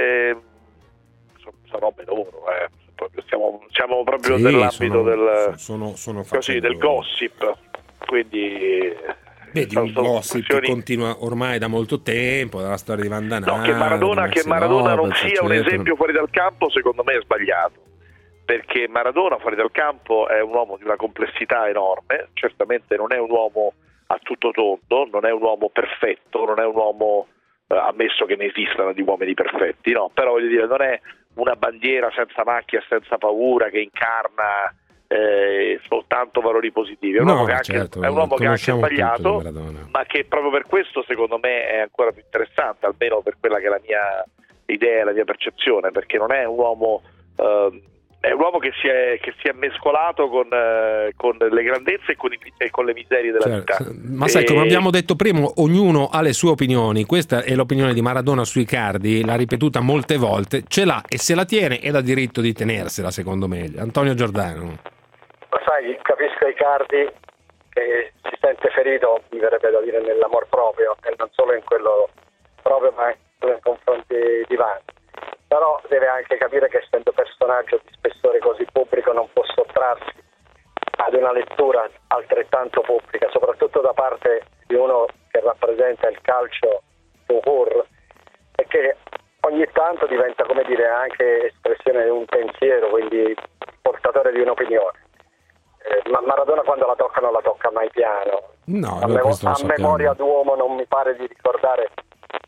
sono robe loro, siamo proprio sì, nell'ambito del loro. gossip, quindi vedi un gossip che continua ormai da molto tempo, dalla storia di Vandanara. No, che Maradona non sia un esempio fuori dal campo, secondo me è sbagliato, perché Maradona fuori dal campo è un uomo di una complessità enorme, certamente non è un uomo a tutto tondo, non è un uomo perfetto, non è un uomo, ammesso che ne esistano di uomini perfetti, no, però voglio dire, non è una bandiera senza macchia e senza paura che incarna soltanto valori positivi, è un uomo che è un uomo che ha anche sbagliato, ma che proprio per questo secondo me è ancora più interessante, almeno per quella che è la mia idea, la mia percezione, perché non è un uomo è un uomo che si è mescolato con le grandezze e con le miserie della vita. Ma sai, come abbiamo detto prima, ognuno ha le sue opinioni. Questa è l'opinione di Maradona su Icardi, l'ha ripetuta molte volte, ce l'ha e se la tiene ed ha diritto di tenersela, secondo me. Antonio Giordano. Lo sai, capisco Icardi che si sente ferito, mi verrebbe da dire, nell'amor proprio, e non solo in quello proprio, ma anche nei confronti di Vanni. Però deve anche capire che, essendo personaggio di spessore così pubblico, non può sottrarsi ad una lettura altrettanto pubblica, soprattutto da parte di uno che rappresenta il calcio tout e che ogni tanto diventa, come dire, anche espressione di un pensiero, quindi portatore di un'opinione. Ma Maradona quando la tocca non la tocca mai piano. No, a memoria d'uomo non mi pare di ricordare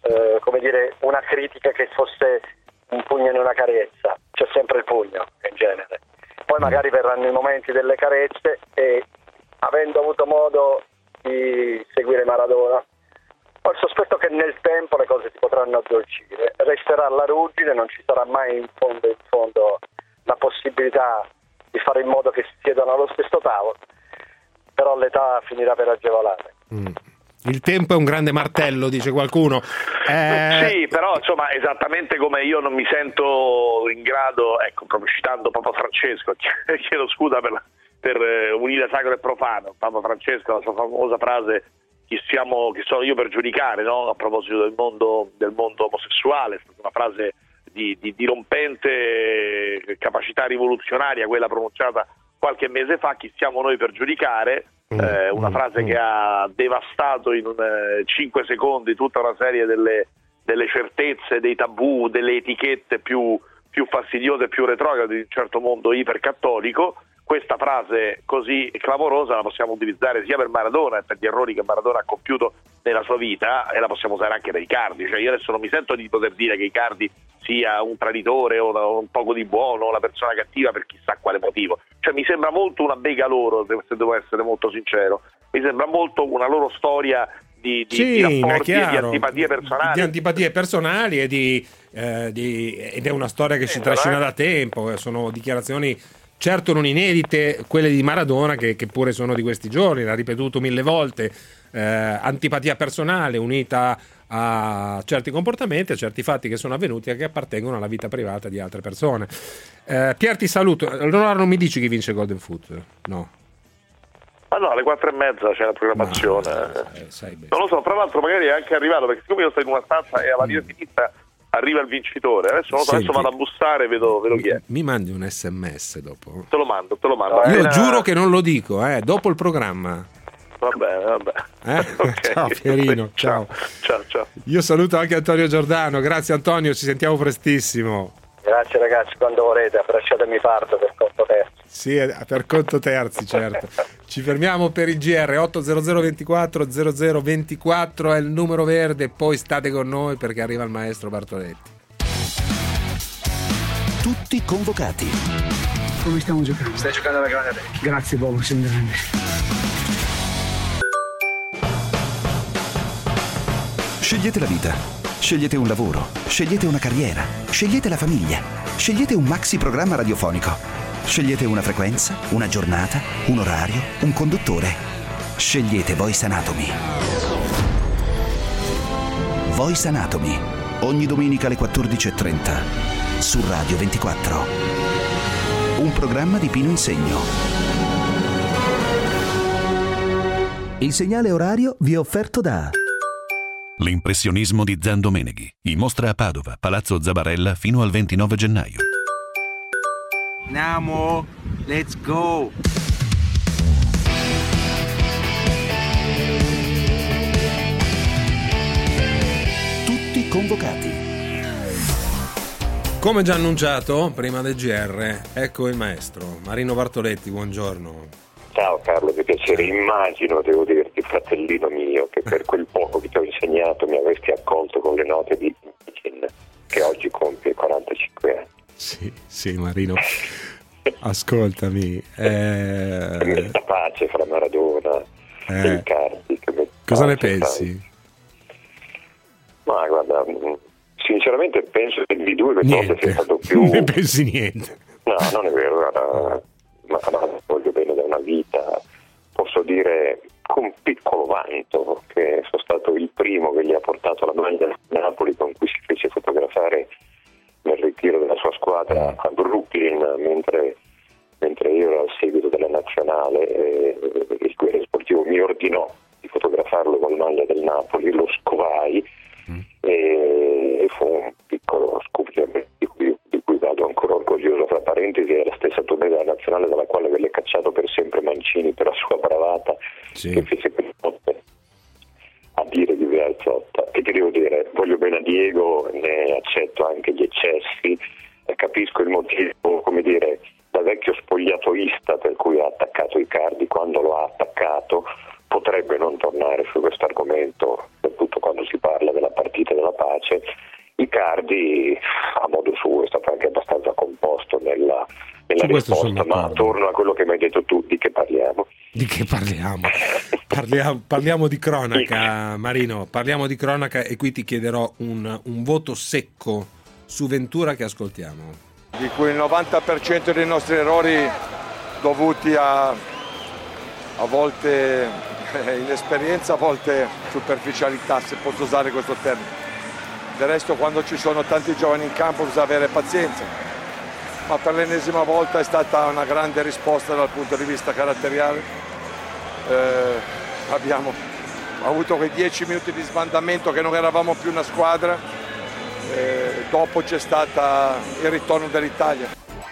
come dire, una critica che fosse un pugno in una carezza, c'è sempre il pugno in genere. Poi magari verranno i momenti delle carezze e, avendo avuto modo di seguire Maradona, ho il sospetto che nel tempo le cose si potranno addolcire, resterà la ruggine, non ci sarà mai in fondo la possibilità di fare in modo che si siedano allo stesso tavolo, però l'età finirà per agevolare. Il tempo è un grande martello, dice qualcuno. Sì, però insomma, esattamente come io non mi sento in grado, ecco, proprio citando Papa Francesco, chiedo scusa per unire sacro e profano. Papa Francesco, la sua famosa frase, chi sono io per giudicare, no? A proposito del mondo omosessuale, è stata una frase di dirompente capacità rivoluzionaria, quella pronunciata qualche mese fa. Chi siamo noi per giudicare? Una frase che ha devastato in 5 secondi tutta una serie delle certezze, dei tabù, delle etichette più fastidiose, più retrograde di un certo mondo ipercattolico. Questa frase così clamorosa la possiamo utilizzare sia per Maradona e per gli errori che Maradona ha compiuto nella sua vita, e la possiamo usare anche per Icardi. Cioè, io adesso non mi sento di poter dire che Icardi sia un traditore o un poco di buono o una persona cattiva per chissà quale motivo. Cioè, mi sembra molto una bega loro, se devo essere molto sincero. Mi sembra molto una loro storia di rapporti e di antipatie personali. Di antipatie personali ed è una storia che si trascina da tempo. Sono dichiarazioni certo non inedite, quelle di Maradona, che pure sono di questi giorni, l'ha ripetuto 1000 volte. Antipatia personale unita a certi comportamenti, a certi fatti che sono avvenuti e che appartengono alla vita privata di altre persone. Pier, ti saluto. Allora non mi dici chi vince Golden Foot? No. Ma no, alle 4:30 c'è la programmazione. Non lo so, tra l'altro magari è anche arrivato, perché siccome io sto in una stanza e alla mia sinistra arriva il vincitore. Adesso vado a bussare e vedo chi è. Mi mandi un SMS dopo? Te lo mando. Io giuro che non lo dico, dopo il programma. Va bene. Okay. Ciao Pierino, ciao. Io saluto anche Antonio Giordano. Grazie Antonio, ci sentiamo prestissimo. Grazie ragazzi, quando volete, abbracciatemi, parto per conto terzi. Sì, per conto terzi, certo. Ci fermiamo per il GR. 80024 0024 è il numero verde, poi state con noi perché arriva il maestro Bartoletti. Tutti convocati. Come stiamo giocando? Stai giocando alla grande. Grazie Bobo, sei un grande. Scegliete la vita, scegliete un lavoro, scegliete una carriera, scegliete la famiglia, scegliete un maxi programma radiofonico, scegliete una frequenza, una giornata, un orario, un conduttore. Scegliete Voice Anatomy. Voice Anatomy, ogni domenica alle 14:30 su Radio 24. Un programma di Pino Insegno. Il segnale orario vi è offerto da L'impressionismo di Zan Domeneghi, in mostra a Padova, Palazzo Zabarella fino al 29 gennaio. Andiamo, let's go! Tutti convocati. Come già annunciato prima del GR, ecco il maestro Marino Bartoletti, buongiorno. Ciao Carlo, che piacere. Immagino, devo dirti, fratellino mio, che per quel poco che ti ho insegnato mi avresti accolto con le note di Imagine, che oggi compie 45 anni. Sì, Marino, ascoltami. La pace fra Maradona e Icardi. Cosa ne pensi? Ma guarda, sinceramente penso che di due cose sia stato più... Non ne pensi niente. No, non è vero, guarda, ma voglio bene da una vita, posso dire con piccolo vanto che sono stato il primo che gli ha portato la maglia del Napoli, con cui si fece fotografare nel ritiro della sua squadra a Brooklyn mentre io ero al seguito della nazionale. Il guerriero sportivo mi ordinò di fotografarlo con la maglia del Napoli, lo scovai e fu un piccolo scoop di cui vado ancora orgoglioso. Fra parentesi, è la stessa tournée della nazionale dalla quale venne cacciato per sempre Mancini per la sua bravata che fece quella notte a dire di Vialzotta. E che devo dire, voglio bene a Diego, ne accetto anche gli eccessi, capisco il motivo, come dire, da vecchio spogliatoista per cui ha attaccato Icardi. Quando lo ha attaccato potrebbe non tornare su questo argomento, soprattutto quando si parla della partita della pace. Icardi, a modo suo, è stato anche abbastanza composto nella risposta, ma torno a quello che mi hai detto tu, di che parliamo? Di che parliamo? Parliamo di cronaca, Marino, parliamo di cronaca, e qui ti chiederò un voto secco su Ventura, che ascoltiamo. Di cui il 90% dei nostri errori dovuti a volte inesperienza, a volte superficialità, se posso usare questo termine. Del resto, quando ci sono tanti giovani in campo bisogna avere pazienza, ma per l'ennesima volta è stata una grande risposta dal punto di vista caratteriale. Abbiamo avuto quei 10 minuti di sbandamento che non eravamo più una squadra, dopo c'è stato il ritorno dell'Italia.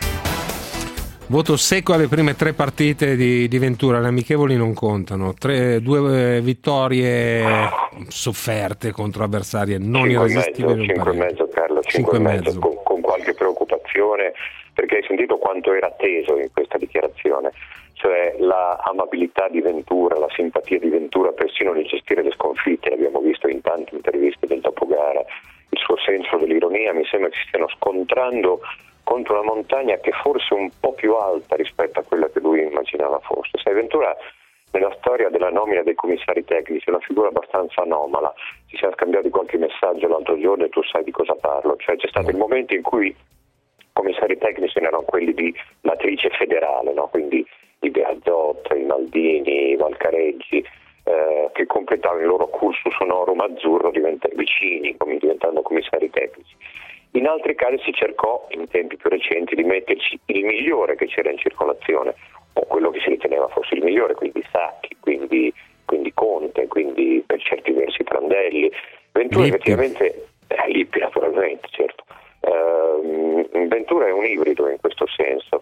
Voto secco alle prime 3 partite di Ventura, le amichevoli non contano, 2 vittorie sofferte contro avversarie non irresistibili. 5,5 Carlo, 5,5 con qualche preoccupazione, perché hai sentito quanto era atteso in questa dichiarazione, cioè la amabilità di Ventura, la simpatia di Ventura persino nel gestire le sconfitte, l'abbiamo visto in tante interviste del dopogara, il suo senso dell'ironia. Mi sembra che si stiano scontrando contro una montagna che forse è un po' più alta rispetto a quella che lui immaginava fosse. Sai, Ventura nella storia della nomina dei commissari tecnici è una figura abbastanza anomala. Ci siamo scambiati qualche messaggio l'altro giorno e tu sai di cosa parlo, cioè c'è stato il momento in cui i commissari tecnici erano quelli di matrice federale, no? Quindi i Beazzot, i Maldini, i Valcareggi, che completavano il loro cursus honorum azzurro vicini, diventando commissari tecnici. In altri casi si cercò, in tempi più recenti, di metterci il migliore che c'era in circolazione, o quello che si riteneva fosse il migliore, quindi Sacchi, quindi Conte, quindi per certi versi Prandelli. Ventura effettivamente, Lippi naturalmente, certo. Ventura è un ibrido in questo senso,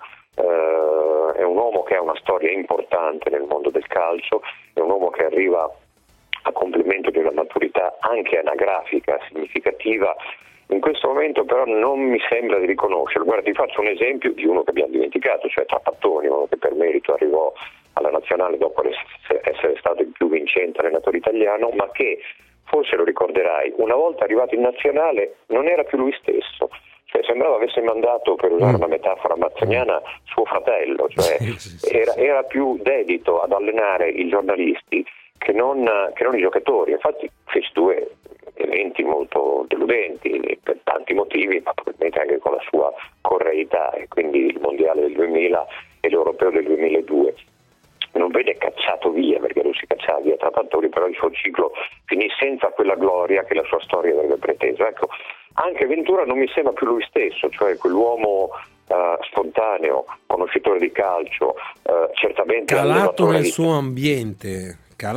è un uomo che ha una storia importante nel mondo del calcio, è un uomo che arriva a complemento di una maturità anche anagrafica significativa. In questo momento però non mi sembra di riconoscerlo. Guarda, ti faccio un esempio di uno che abbiamo dimenticato, cioè Trapattoni, uno che per merito arrivò alla nazionale dopo essere stato il più vincente allenatore italiano, ma che, forse lo ricorderai, una volta arrivato in nazionale non era più lui stesso. Cioè sembrava avesse mandato, per usare una metafora mazzoniana, suo fratello, cioè era più dedito ad allenare i giornalisti che non i giocatori. Infatti fece 2 eventi molto deludenti per tanti motivi, ma probabilmente anche con la sua correità, e quindi il mondiale del 2000 e l'europeo del 2002. Non venne cacciato via, perché lui si cacciava via Trapattoni, però il suo ciclo finì senza quella gloria che la sua storia avrebbe preteso. Ecco, anche Ventura non mi sembra più lui stesso, cioè quell'uomo spontaneo, conoscitore di calcio, certamente calato nel suo ambiente,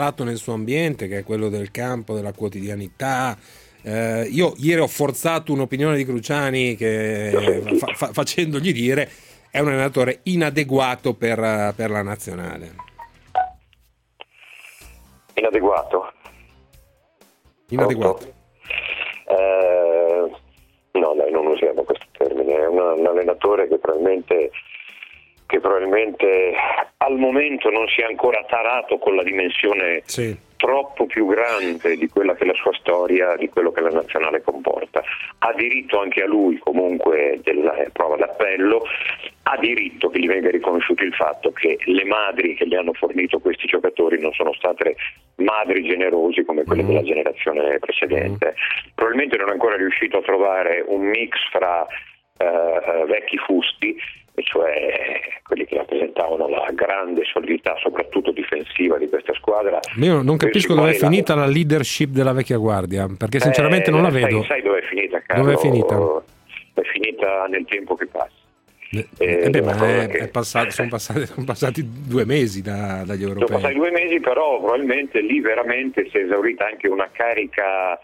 che è quello del campo, della quotidianità. Io ieri ho forzato un'opinione di Cruciani che facendogli dire è un allenatore inadeguato per la nazionale. Inadeguato? No, dai, non usiamo questo termine. È un allenatore che probabilmente al momento non si è ancora tarato con la dimensione troppo più grande di quella che è la sua storia, di quello che la nazionale comporta. Ha diritto anche a lui comunque della prova d'appello, ha diritto che gli venga riconosciuto il fatto che le madri che gli hanno fornito questi giocatori non sono state madri generosi come quelle della generazione precedente. Probabilmente non è ancora riuscito a trovare un mix fra vecchi fusti, e cioè quelli che rappresentavano la grande solidità soprattutto difensiva di questa squadra. Io non capisco dove è finita la leadership della vecchia guardia, perché sinceramente non la vedo. Sai dove è finita, Carlo? Dove è finita? È finita nel tempo che passa. Sono passati 2 mesi dagli europei. Sono passati 2 mesi, però probabilmente lì veramente si è esaurita anche una carica,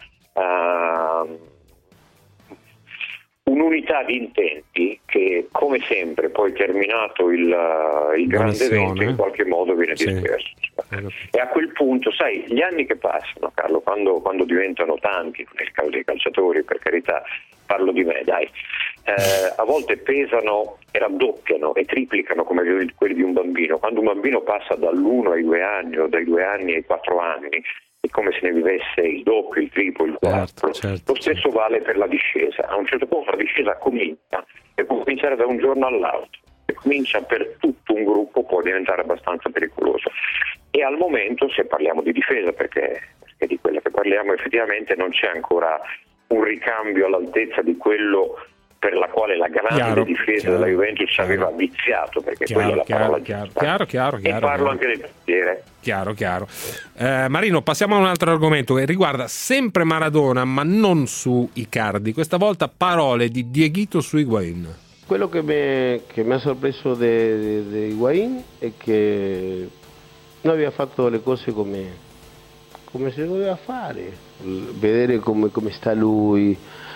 un'unità di intenti che, come sempre, poi terminato il grande evento, in qualche modo viene disperso. E a quel punto, sai, gli anni che passano, Carlo, quando diventano tanti, nel caso dei calciatori, per carità, parlo di me, dai, a volte pesano e raddoppiano e triplicano come quelli di un bambino. Quando un bambino passa dall'1 ai 2 anni o dai 2 anni ai 4 anni, è come se ne vivesse il doppio, il triplo, il quattro. Certo. Lo stesso vale per la discesa. A un certo punto la discesa comincia, e può cominciare da un giorno all'altro, e comincia per tutto un gruppo, può diventare abbastanza pericoloso. E al momento, se parliamo di difesa, perché di quella che parliamo, effettivamente non c'è ancora un ricambio all'altezza di quello per la quale la grande difesa della Juventus ci aveva viziato, perché quella è la parola giusta. Chiaro. E parlo anche del portiere. Chiaro. Marino, passiamo a un altro argomento che riguarda sempre Maradona, ma non su Icardi. Questa volta parole di Dieguito su Higuaín. Quello che mi ha sorpreso di Higuaín è che non aveva fatto le cose come si doveva fare, vedere come sta lui,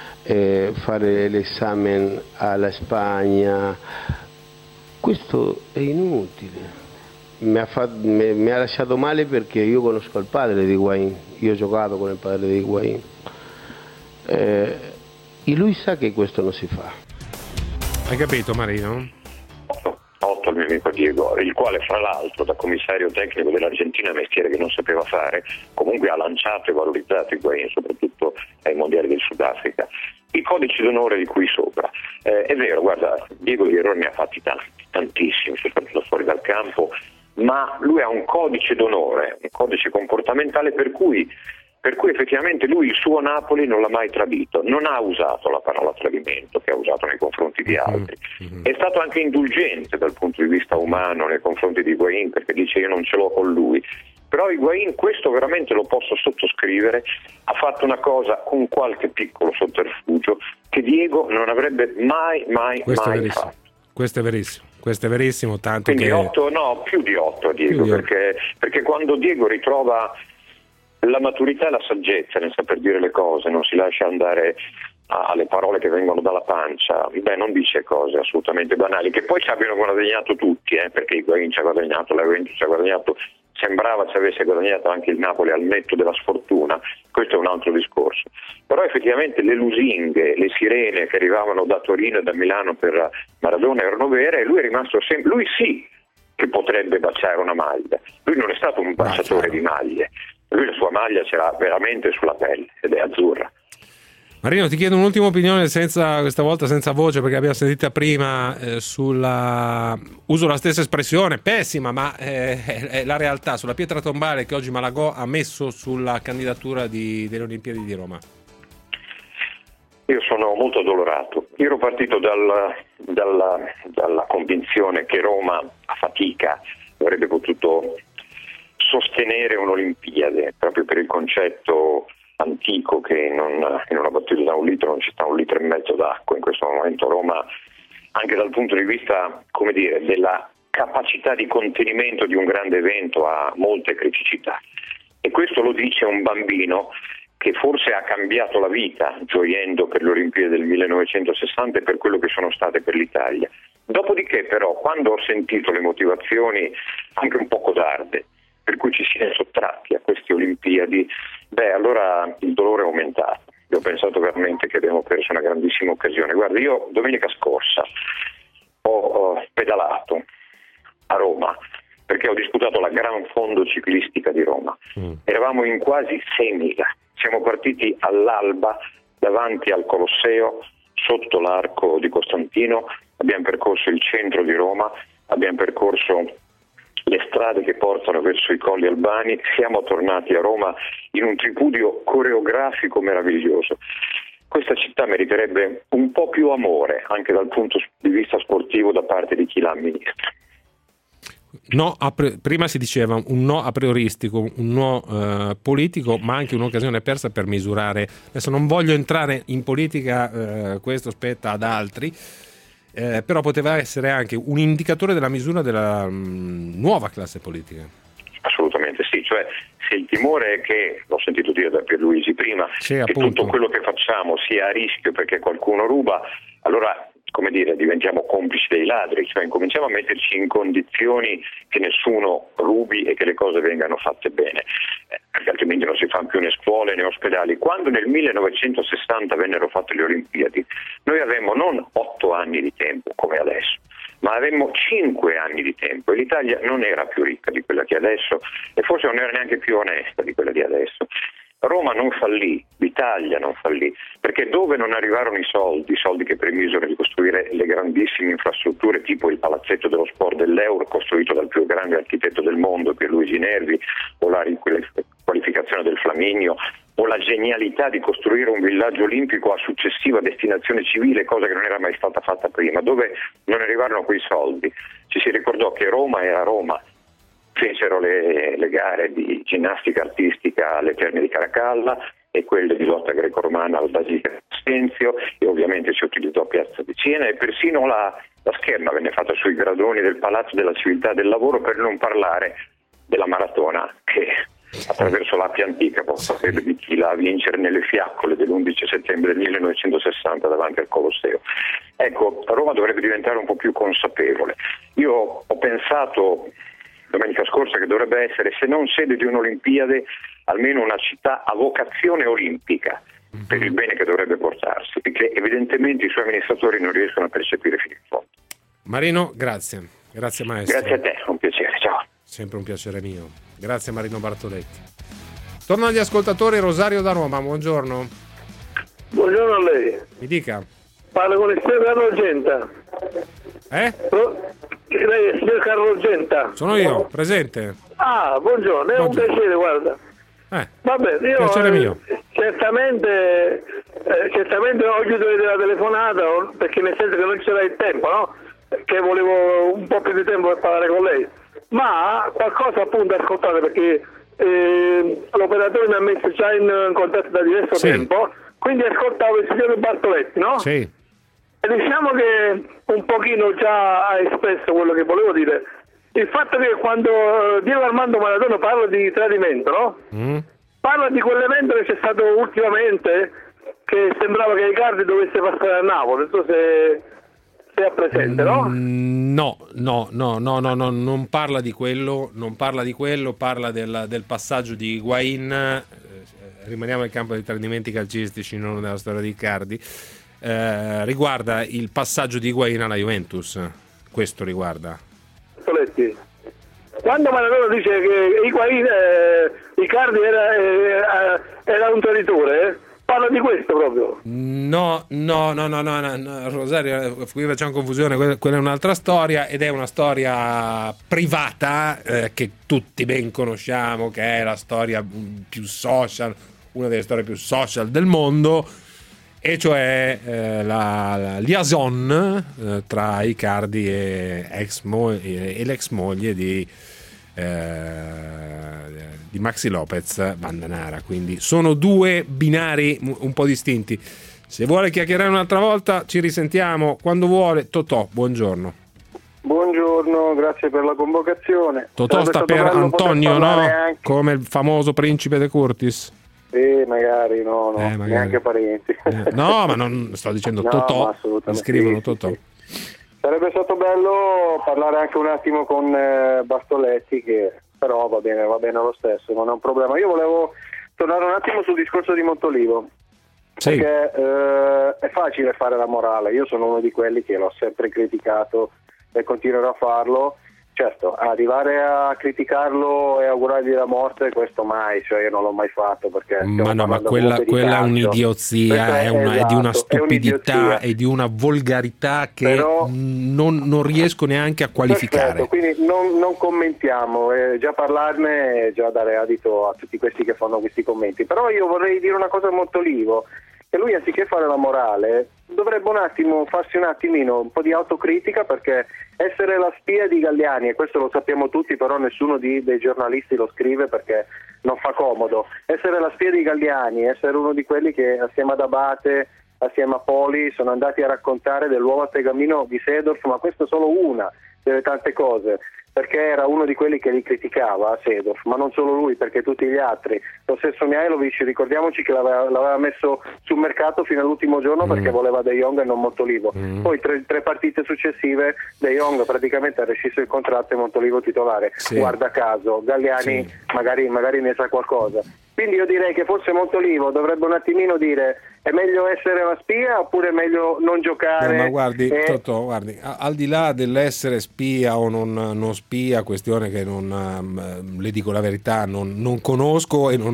fare l'esame alla Spagna, questo è inutile. Mi ha lasciato male perché io conosco il padre di Higuaín, io ho giocato con il padre di Higuaín, e lui sa che questo non si fa. Hai capito, Marino? 8 il mio amico Diego, il quale fra l'altro da commissario tecnico dell'Argentina, mestiere che non sapeva fare, comunque ha lanciato e valorizzato Higuaín, soprattutto ai mondiali del Sudafrica. I codici d'onore di cui sopra, è vero, guarda, Diego di errori ne ha fatti tantissimi, soprattutto fuori dal campo, ma lui ha un codice d'onore, un codice comportamentale per cui effettivamente lui il suo Napoli non l'ha mai tradito, non ha usato la parola tradimento che ha usato nei confronti di altri, è stato anche indulgente dal punto di vista umano nei confronti di Higuaín, perché dice io non ce l'ho con lui, però Higuaín questo veramente lo posso sottoscrivere, ha fatto una cosa con qualche piccolo sotterfugio che Diego non avrebbe mai fatto. Questo è verissimo, tanto quindi che... più di 8 a Diego, perché quando Diego ritrova la maturità e la saggezza nel saper dire le cose, non si lascia andare alle parole che vengono dalla pancia, non dice cose assolutamente banali, che poi ci abbiano guadagnato tutti, perché Higuaín ci ha guadagnato, la Juventus ci ha guadagnato, sembrava ci avesse guadagnato anche il Napoli al netto della sfortuna, questo è un altro discorso. Però effettivamente le lusinghe, le sirene che arrivavano da Torino e da Milano per Maradona erano vere, e lui è rimasto sempre, lui sì che potrebbe baciare una maglia, lui non è stato un baciatore di maglie, lui la sua maglia ce l'ha veramente sulla pelle ed è azzurra. Marino, ti chiedo un'ultima opinione, questa volta senza voce, perché abbiamo sentita prima uso la stessa espressione, pessima, ma è la realtà, sulla pietra tombale che oggi Malagò ha messo sulla candidatura delle Olimpiadi di Roma. Io sono molto addolorato. Io ero partito dalla convinzione che Roma a fatica avrebbe potuto sostenere un'Olimpiade, proprio per il concetto antico che in una battuta da un litro non ci sta 1,5 litri d'acqua. In questo momento Roma, anche dal punto di vista, come dire, della capacità di contenimento di un grande evento, ha molte criticità, e questo lo dice un bambino che forse ha cambiato la vita gioiendo per le Olimpiadi del 1960 e per quello che sono state per l'Italia. Dopodiché però, quando ho sentito le motivazioni anche un po' codarde per cui ci si è sottratti a queste Olimpiadi, allora il dolore è aumentato. Io ho pensato veramente che abbiamo perso una grandissima occasione. Guarda, io domenica scorsa ho pedalato a Roma perché ho disputato la Gran Fondo Ciclistica di Roma. Eravamo in quasi 6.000. Siamo partiti all'alba davanti al Colosseo, sotto l'arco di Costantino, abbiamo percorso il centro di Roma, abbiamo percorso le strade che portano verso i Colli Albani, siamo tornati a Roma in un tripudio coreografico meraviglioso. Questa città meriterebbe un po' più amore anche dal punto di vista sportivo da parte di chi la amministra. No, prima si diceva un no a prioristico, un no politico, ma anche un'occasione persa per misurare. Adesso non voglio entrare in politica, questo spetta ad altri, però poteva essere anche un indicatore della misura della nuova classe politica. Assolutamente sì, cioè se il timore è che, l'ho sentito dire da Pierluigi prima, che tutto quello che facciamo sia a rischio perché qualcuno ruba, allora, come dire, diventiamo complici dei ladri, cioè incominciamo a metterci in condizioni che nessuno rubi e che le cose vengano fatte bene, perché altrimenti non si fanno più né scuole né ospedali. Quando nel 1960 vennero fatte le Olimpiadi, noi avevamo non 8 anni di tempo come adesso, ma avemmo 5 anni di tempo e l'Italia non era più ricca di quella che è adesso e forse non era neanche più onesta di quella di adesso. Roma non fallì, l'Italia non fallì, perché dove non arrivarono i soldi che premisero di costruire le grandissime infrastrutture tipo il palazzetto dello sport dell'Euro costruito dal più grande architetto del mondo, Pierluigi Nervi, o la riqualificazione del Flaminio, o la genialità di costruire un villaggio olimpico a successiva destinazione civile, cosa che non era mai stata fatta prima, dove non arrivarono quei soldi. Ci si ricordò che Roma era Roma. Fecero le gare di ginnastica artistica alle Terme di Caracalla e quelle di lotta greco-romana al Basilica di Asenzio, e ovviamente si utilizzò Piazza di Siena e persino la scherma venne fatta sui gradoni del Palazzo della Civiltà del Lavoro, per non parlare della maratona che attraverso l'Appia Antica potrebbe di chi la vincere nelle fiaccole dell'11 settembre del 1960 davanti al Colosseo. Ecco, Roma dovrebbe diventare un po' più consapevole. Io ho pensato domenica scorsa che dovrebbe essere, se non sede di un'Olimpiade, almeno una città a vocazione olimpica, per il bene che dovrebbe portarsi, perché evidentemente i suoi amministratori non riescono a percepire fino in fondo. Marino, grazie maestro. Grazie a te, un piacere, ciao. Sempre un piacere mio. Grazie Marino Bartoletti. Torno agli ascoltatori. Rosario da Roma, buongiorno. Buongiorno a lei. Mi dica. Parlo con il signor Carlo Argenta. Lei è il signor Carlo Argenta. Sono io, presente. Ah, buongiorno, è un piacere, guarda. Va bene, io piacere mio. Certamente ho chiuso la telefonata perché nel senso che non c'era il tempo, no? Che volevo un po' più di tempo per parlare con lei. Ma qualcosa appunto ascoltate, perché l'operatore mi ha messo già in contatto da diverso tempo, quindi ascoltavo il signor Bartoletti, no? Sì. E diciamo che un pochino già ha espresso quello che volevo dire. Il fatto che quando Diego Armando Maradona parla di tradimento, no? Parla di quell'evento che c'è stato ultimamente, che sembrava che Icardi dovesse passare a Napoli, non so se è presente, no? No, non parla di quello, parla del passaggio di Higuain, rimaniamo nel campo dei tradimenti calcistici, non nella storia di Icardi. Riguarda il passaggio di Higuain alla Juventus, questo riguarda. Quando Maradona dice che Higuain, Icardi era un traditore, parla di questo proprio. No, Rosario, qui facciamo confusione, quella è un'altra storia, ed è una storia privata che tutti ben conosciamo, che è la storia più social, una delle storie più social del mondo, e cioè la liaison tra Icardi e l'ex moglie di Maxi Lopez Bandanara. Quindi sono due binari un po' distinti. Se vuole chiacchierare un'altra volta ci risentiamo quando vuole. Totò, buongiorno. Buongiorno, grazie per la convocazione. Totò sta per Antonio, no? Anche... come il famoso principe de Curtis. Magari no, neanche parenti. No, ma non sto dicendo Totò, scrivono Totò. Sì. Sarebbe stato bello parlare anche un attimo con Bartoletti, che però va bene lo stesso, non è un problema. Io volevo tornare un attimo sul discorso di Montolivo, perché è facile fare la morale. Io sono uno di quelli che l'ho sempre criticato e continuerò a farlo. Certo, arrivare a criticarlo e augurargli la morte, questo mai, cioè io non l'ho mai fatto, perché ma quella è un'idiozia, è di una stupidità e di una volgarità che però, non riesco neanche a qualificare. Perfetto, quindi non commentiamo, già parlarne è già dare adito a tutti questi che fanno questi commenti. Però io vorrei dire una cosa a Montolivo, che lui anziché fare la morale dovrebbe un attimo farsi un po' di autocritica, perché essere la spia di Galliani, e questo lo sappiamo tutti, però nessuno dei giornalisti lo scrive perché non fa comodo, essere la spia di Galliani, essere uno di quelli che assieme ad Abate, assieme a Poli sono andati a raccontare dell'uovo a tegamino di Seedorf, ma questa è solo una delle tante cose, perché era uno di quelli che li criticava Seedorf, ma non solo lui, perché tutti gli altri. Lo stesso Mihajlovic, ricordiamoci che l'aveva messo sul mercato fino all'ultimo giorno perché voleva De Jong e non Montolivo. Poi tre partite successive De Jong praticamente ha rescisso il contratto e Montolivo titolare. Guarda caso, Galliani magari ne sa qualcosa. Quindi io direi che forse Montolivo dovrebbe un attimino dire È meglio essere la spia oppure è meglio non giocare? Ma guardi, Totò, guardi, al di là dell'essere spia o non spia, questione che le dico la verità, non conosco e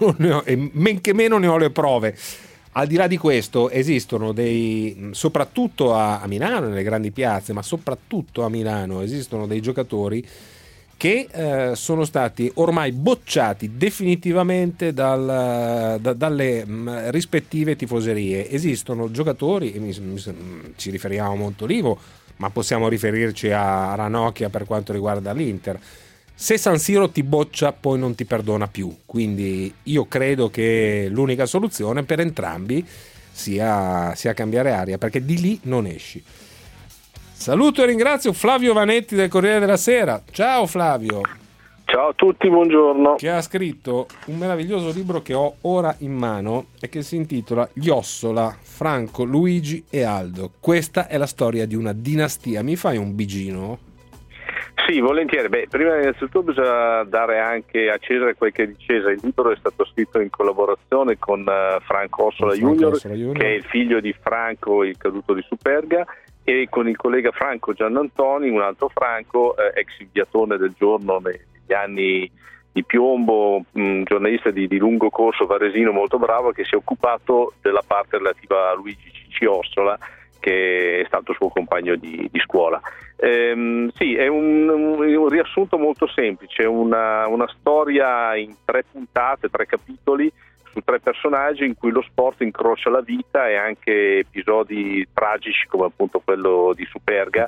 men che meno ne ho le prove. Al di là di questo esistono soprattutto a Milano, nelle grandi piazze, ma soprattutto a Milano esistono dei giocatori che sono stati ormai bocciati definitivamente dalle rispettive tifoserie. Esistono giocatori, ci riferiamo a Montolivo, ma possiamo riferirci a Ranocchia per quanto riguarda l'Inter. Se San Siro ti boccia, poi non ti perdona più. Quindi io credo che l'unica soluzione per entrambi sia cambiare aria, perché di lì non esci. Saluto e ringrazio Flavio Vanetti del Corriere della Sera. Ciao Flavio. Ciao a tutti, buongiorno. Che ha scritto un meraviglioso libro che ho ora in mano e che si intitola Gli Ossola, Franco, Luigi e Aldo. Questa è la storia di una dinastia. Mi fai un bigino? Sì, volentieri. Prima innanzitutto bisogna dare anche a Cesare quel che è di Cesare. Il libro è stato scritto in collaborazione con Franco Ossola Junior, che è il figlio di Franco, il caduto di Superga, e con il collega Franco Giannantoni, un altro Franco, ex inviatone del Giorno negli anni di piombo, giornalista di lungo corso varesino molto bravo, che si è occupato della parte relativa a Luigi Cicci Ossola, che è stato suo compagno di scuola. Sì, è un riassunto molto semplice, una storia in 3 puntate, 3 capitoli su 3 personaggi in cui lo sport incrocia la vita e anche episodi tragici come appunto quello di Superga.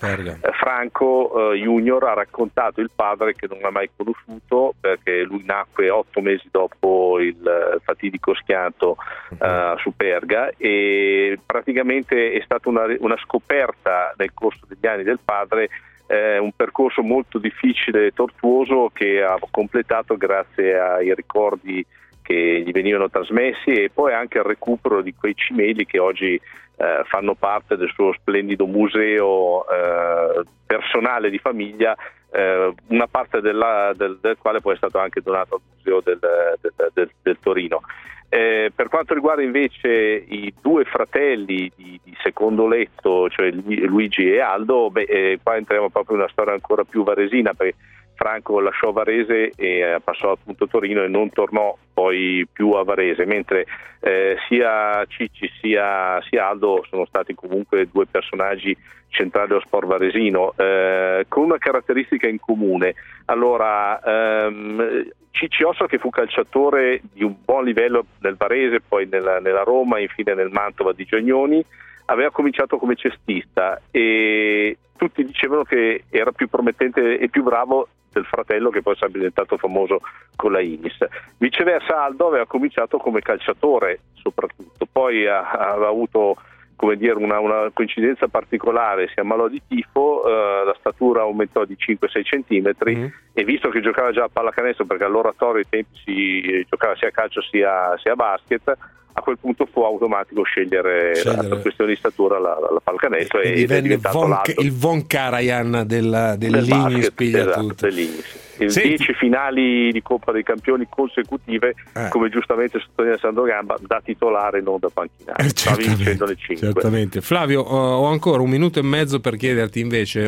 Franco Junior ha raccontato il padre che non l'ha mai conosciuto, perché lui nacque 8 mesi dopo il fatidico schianto a Superga, e praticamente è stata una scoperta nel corso degli anni del padre, un percorso molto difficile e tortuoso che ha completato grazie ai ricordi che gli venivano trasmessi e poi anche al recupero di quei cimeli che oggi fanno parte del suo splendido museo personale di famiglia, una parte del quale poi è stato anche donato al museo del Torino. Per quanto riguarda invece i 2 fratelli di secondo letto, cioè Luigi e Aldo, qua entriamo proprio in una storia ancora più varesina, perché Franco lasciò Varese e passò appunto a Torino e non tornò poi più a Varese, mentre sia Cicci sia Aldo sono stati comunque 2 personaggi centrali allo sport varesino, con una caratteristica in comune. Allora, Cicci Ossola, che fu calciatore di un buon livello nel Varese, poi nella Roma, infine nel Mantova di Giagnoni, aveva cominciato come cestista e tutti dicevano che era più promettente e più bravo del fratello, che poi sarebbe diventato famoso con la Inis. Viceversa Aldo aveva cominciato come calciatore soprattutto, poi aveva avuto, come dire, una coincidenza particolare, si ammalò di tifo, la statura aumentò di 5-6 centimetri e visto che giocava già a pallacanestro, perché all'oratorio ai tempi si giocava sia a calcio sia a basket, a quel punto fu automatico scegliere per questione di statura la pallacanestro e divenne il Von Karajan dell'Ignis, piglia tutto. Il 10 finali di Coppa dei Campioni consecutive, come giustamente sottolinea Sandro Gamba, da titolare, non da panchinare, sta vincendone 5. Certamente. Flavio, ho ancora 1 minuto e mezzo per chiederti invece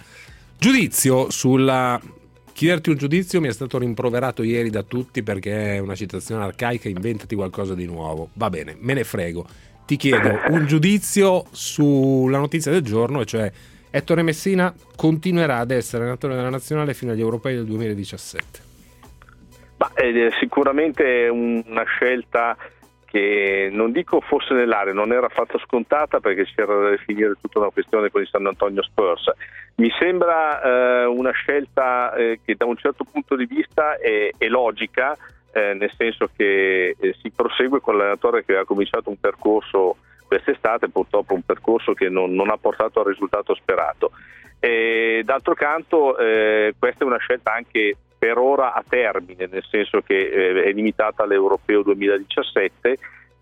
chiederti un giudizio. Mi è stato rimproverato ieri da tutti perché è una citazione arcaica, inventati qualcosa di nuovo. Va bene, me ne frego. Ti chiedo un giudizio sulla notizia del giorno, e cioè Ettore Messina continuerà ad essere allenatore della nazionale fino agli europei del 2017. Sicuramente una scelta che non dico fosse nell'aria, non era affatto scontata, perché c'era da definire tutta una questione con il San Antonio Spurs. Mi sembra una scelta che da un certo punto di vista è logica, nel senso che si prosegue con l'allenatore che ha cominciato un percorso quest'estate, purtroppo un percorso che non ha portato al risultato sperato. D'altro canto questa è una scelta anche per ora a termine, nel senso che è limitata all'Europeo 2017,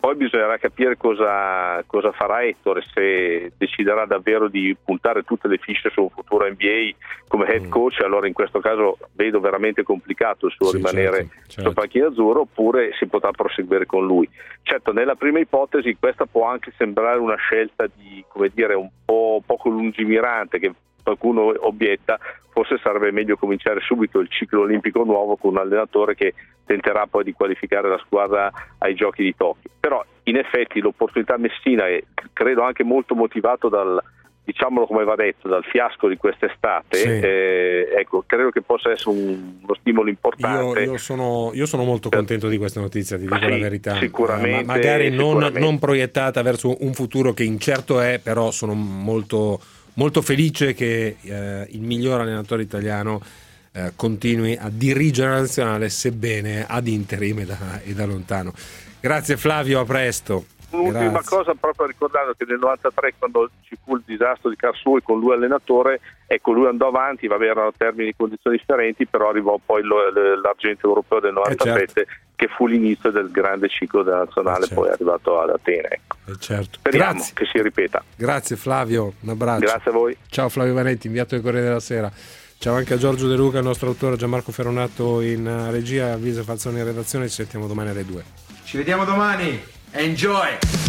poi bisognerà capire cosa farà Ettore, se deciderà davvero di puntare tutte le fiche su un futuro NBA come head coach. Allora in questo caso vedo veramente complicato il suo rimanere sul panchino azzurro, oppure si potrà proseguire con lui. Certo, nella prima ipotesi questa può anche sembrare una scelta di, come dire, un po' poco lungimirante, che qualcuno obietta, forse sarebbe meglio cominciare subito il ciclo olimpico nuovo con un allenatore che tenterà poi di qualificare la squadra ai giochi di Tokyo. Però in effetti l'opportunità messina è, credo, anche molto motivato dal, diciamolo come va detto, dal fiasco di quest'estate. Ecco, credo che possa essere uno stimolo importante. Io sono molto contento di questa notizia, ti dico la verità. Sicuramente, magari non proiettata verso un futuro che incerto è, però sono molto felice che il miglior allenatore italiano continui a dirigere la nazionale, sebbene ad interim e da lontano. Grazie Flavio, a presto. L'ultima cosa, proprio ricordando che nel 93, quando ci fu il disastro di Karlsruhe con lui allenatore, ecco, lui andò avanti, erano termini e condizioni differenti, però arrivò poi l'argento europeo del 97, che fu l'inizio del grande ciclo della nazionale, poi è arrivato ad Atene. Ecco. Speriamo che si ripeta. Grazie Flavio, un abbraccio. Grazie a voi. Ciao Flavio Vanetti, inviato del Corriere della Sera. Ciao anche a Giorgio De Luca, il nostro autore, Gianmarco Ferronato in regia, Avviso Falzoni in redazione. Ci sentiamo domani alle 2. Ci vediamo domani. Enjoy!